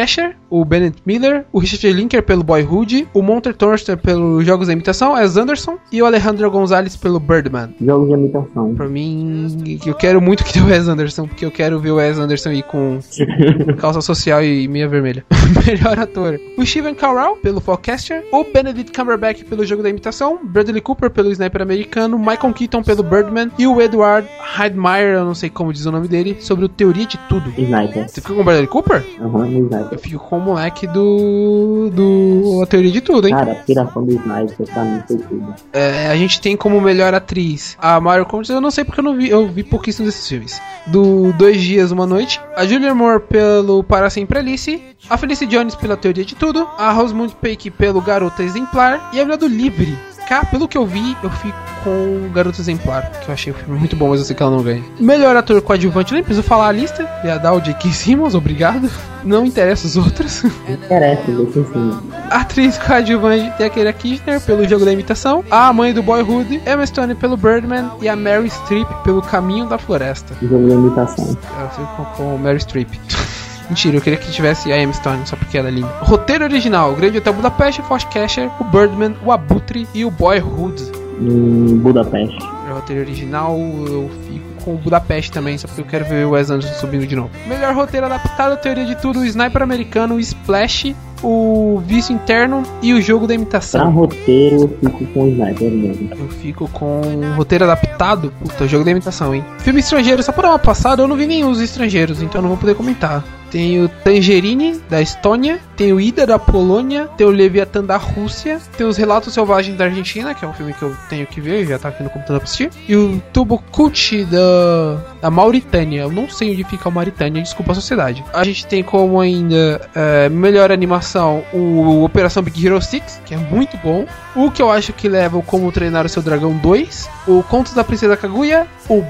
D: o Bennett Miller, o Richard Linklater pelo Boyhood, o Monter Thorster pelos Jogos da Imitação, Wes Anderson, e o Alejandro Gonzalez pelo Birdman.
E: Jogos de Imitação.
D: Pra mim, eu quero muito que dê o Wes Anderson, porque eu quero ver o Wes Anderson aí com calça social e meia vermelha. Melhor ator, o Steven Carell pelo Forecaster, o Benedict Cumberbatch pelo Jogo da Imitação, Bradley Cooper pelo Sniper Americano, Michael Keaton pelo Birdman e o Edward Heidmeyer, eu não sei como diz o nome dele, sobre o Teoria de Tudo.
E: Sniper.
D: Você fica com o Bradley Cooper?
E: Aham, uhum, Sniper.
D: Eu fico com o moleque do... do... A Teoria de Tudo, hein?
E: Cara, a tiração do Sniper pra mim foi tudo.
D: É, a gente tem como melhor atriz a Mario Conte, eu não sei porque eu não vi, eu vi pouquíssimo desses filmes. Do Dois Dias, Uma Noite, a Julianne Moore pelo Para Sempre Alice, a Felicity Jones pela Teoria de Tudo, a Rosamund Pike pelo Garota Exemplar e a mulher do Livre. Cá, pelo que eu vi, eu fico com Garota Exemplar, que eu achei o filme muito bom, mas eu sei que ela não ganha. Melhor ator coadjuvante, nem preciso falar a lista, ia dar o J K. Simmons, obrigado. Não interessa os outros.
E: Não interessa, J K. Simmons.
D: Atriz coadjuvante tem a Keira Kirchner pelo Jogo da Imitação, a mãe do Boyhood, Emma Stone pelo Birdman e a Meryl Streep pelo Caminho da Floresta.
E: Jogo da Imitação.
D: Eu fico com Meryl Streep. Mentira, eu queria que tivesse a Emma Stone, só porque ela é linda. Roteiro original, Grande Hotel Budapeste, Foxcatcher, o Birdman, o Abutre e o Boyhood.
E: Hum, Budapeste.
D: O roteiro original, eu fico com o Budapeste também, só porque eu quero ver o Wes Anderson subindo de novo. Melhor roteiro adaptado, Teoria de Tudo, o Sniper Americano, o Splash, o Vício Interno e o Jogo da Imitação.
E: Pra roteiro, eu fico com o Sniper mesmo.
D: Eu fico com o roteiro adaptado, puta, o Jogo da Imitação, hein. Filme estrangeiro, só por uma passada, eu não vi nenhum dos estrangeiros, então eu não vou poder comentar. Tem o Tangerine, da Estônia, tem o Ida, da Polônia, tem o Leviathan, da Rússia, tem os Relatos Selvagens, da Argentina, que é um filme que eu tenho que ver, já tá aqui no computador pra assistir, e o Tobruk, da, da Mauritânia. Eu não sei onde fica a Mauritânia, desculpa a sociedade. A gente tem como ainda é, melhor animação o Operação Big Hero seis, que é muito bom, o que eu acho que leva o Como Treinar o Seu Dragão dois, o Contos da Princesa Kaguya, o,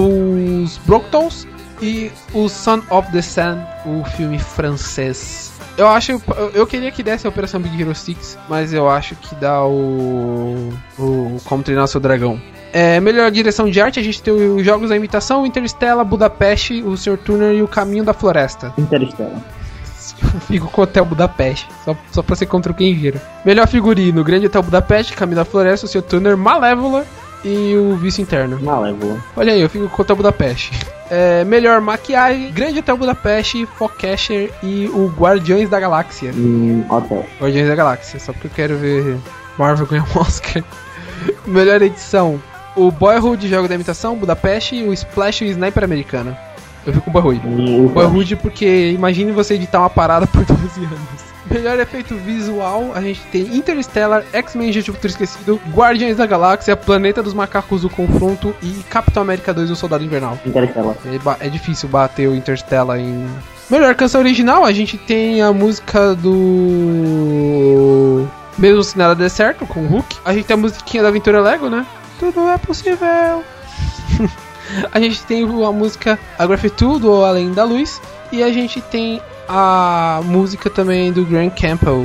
D: os Broktons, e o Son of the Sun, o filme francês. Eu acho, eu queria que desse a Operação Big Hero seis, mas eu acho que dá o, o Como Treinar o Seu Dragão. É, melhor direção de arte, a gente tem os Jogos da Imitação, Interstellar, Budapeste, o senhor Turner e o Caminho da Floresta.
E: Interstellar.
D: Fico com o Hotel Budapeste, só, só pra ser contra quem vira. Melhor figurino, Grande Hotel Budapeste, Caminho da Floresta, o senhor Turner, Malévola e o Vício Interno.
E: Malévola.
D: Olha aí, eu fico com o Hotel Budapeste. É, melhor maquiagem, Grande Hotel Budapeste, Foxcatcher e o Guardiões da Galáxia.
E: Hum, hotel.
D: Guardiões da Galáxia, só porque eu quero ver Marvel ganhar um Oscar. Melhor edição, o Boyhood, Jogo da Imitação, Budapeste, o Splash e o Sniper Americano. Eu fico com o Boyhood. Hum, Boyhood porque imagine você editar uma parada por doze anos. Melhor efeito visual, a gente tem Interstellar, X-Men Dia de Futuro Esquecido, Guardiões da Galáxia, Planeta dos Macacos do Confronto e Capitão América dois, o Soldado Invernal.
E: Interstellar.
D: É, é difícil bater o Interstellar em... Melhor canção original, a gente tem a música do... Mesmo Se Nada Der Certo, com o Hulk. A gente tem a musiquinha da Aventura Lego, né? Tudo é possível. A gente tem a música A Graffitude, ou Além da Luz. E a gente tem a música também do Grant Campbell.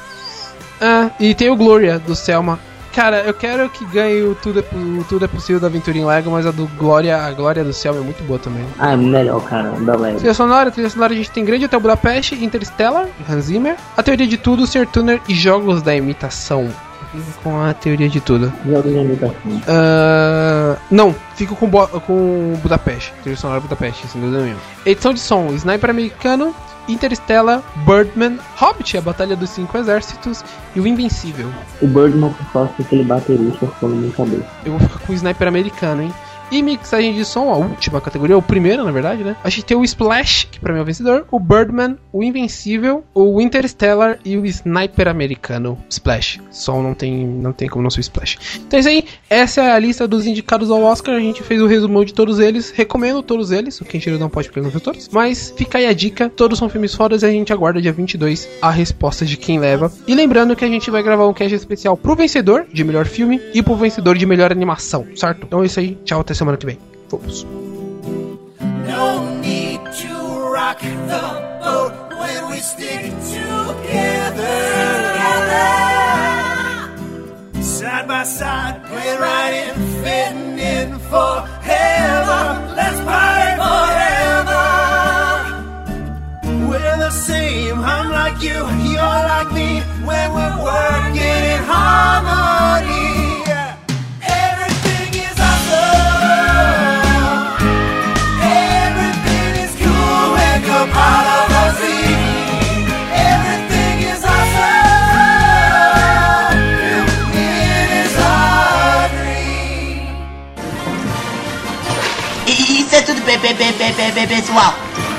D: Ah, e tem o Gloria, do Selma. Cara, eu quero que ganhe o Tudo é, o Tudo é Possível da Aventura em Lego, mas a do Gloria, a Glória do Selma é muito boa também.
E: Ah, é melhor, cara, da Lego.
D: Trilha sonora, trilha sonora, a gente tem Grande Hotel Budapeste, Interstellar, Hans Zimmer, A Teoria de Tudo, o senhor Turner e Jogos da Imitação. Fico com A Teoria de Tudo.
E: Jogos da Imitação.
D: Uh, não, fico com, Bo- com Budapeste. Trilha sonora Budapeste, sem dúvida nenhuma. Edição de som, Sniper Americano, Interstellar, Birdman, Hobbit, A Batalha dos Cinco Exércitos e o Invencível.
E: O Birdman só com aquele baterista ficou na minha cabeça.
D: Eu vou ficar com o Sniper Americano, hein? E mixagem de som, a última categoria, o primeiro na verdade, né? A gente tem o Splash, que pra mim é o vencedor, o Birdman, o Invencível, o Interstellar e o Sniper Americano. Splash. Som não tem, não tem como não ser o Splash. Então é isso aí, essa é a lista dos indicados ao Oscar, a gente fez o resumão de todos eles, recomendo todos eles, o Kenshiro não pode porque não viu todos, mas fica aí a dica, todos são filmes fodas e a gente aguarda dia vinte e dois a resposta de quem leva. E lembrando que a gente vai gravar um cast especial pro vencedor de melhor filme e pro vencedor de melhor animação, certo? Então é isso aí, tchau, até semana que vem. Vamos.
C: No need to rock the boat when we stick together. Together. Side by side, play right in, fitting in forever. Let's party forever. We're the same, I'm like you.
S: Isso é tudo, pe pe pe pe pe pessoal.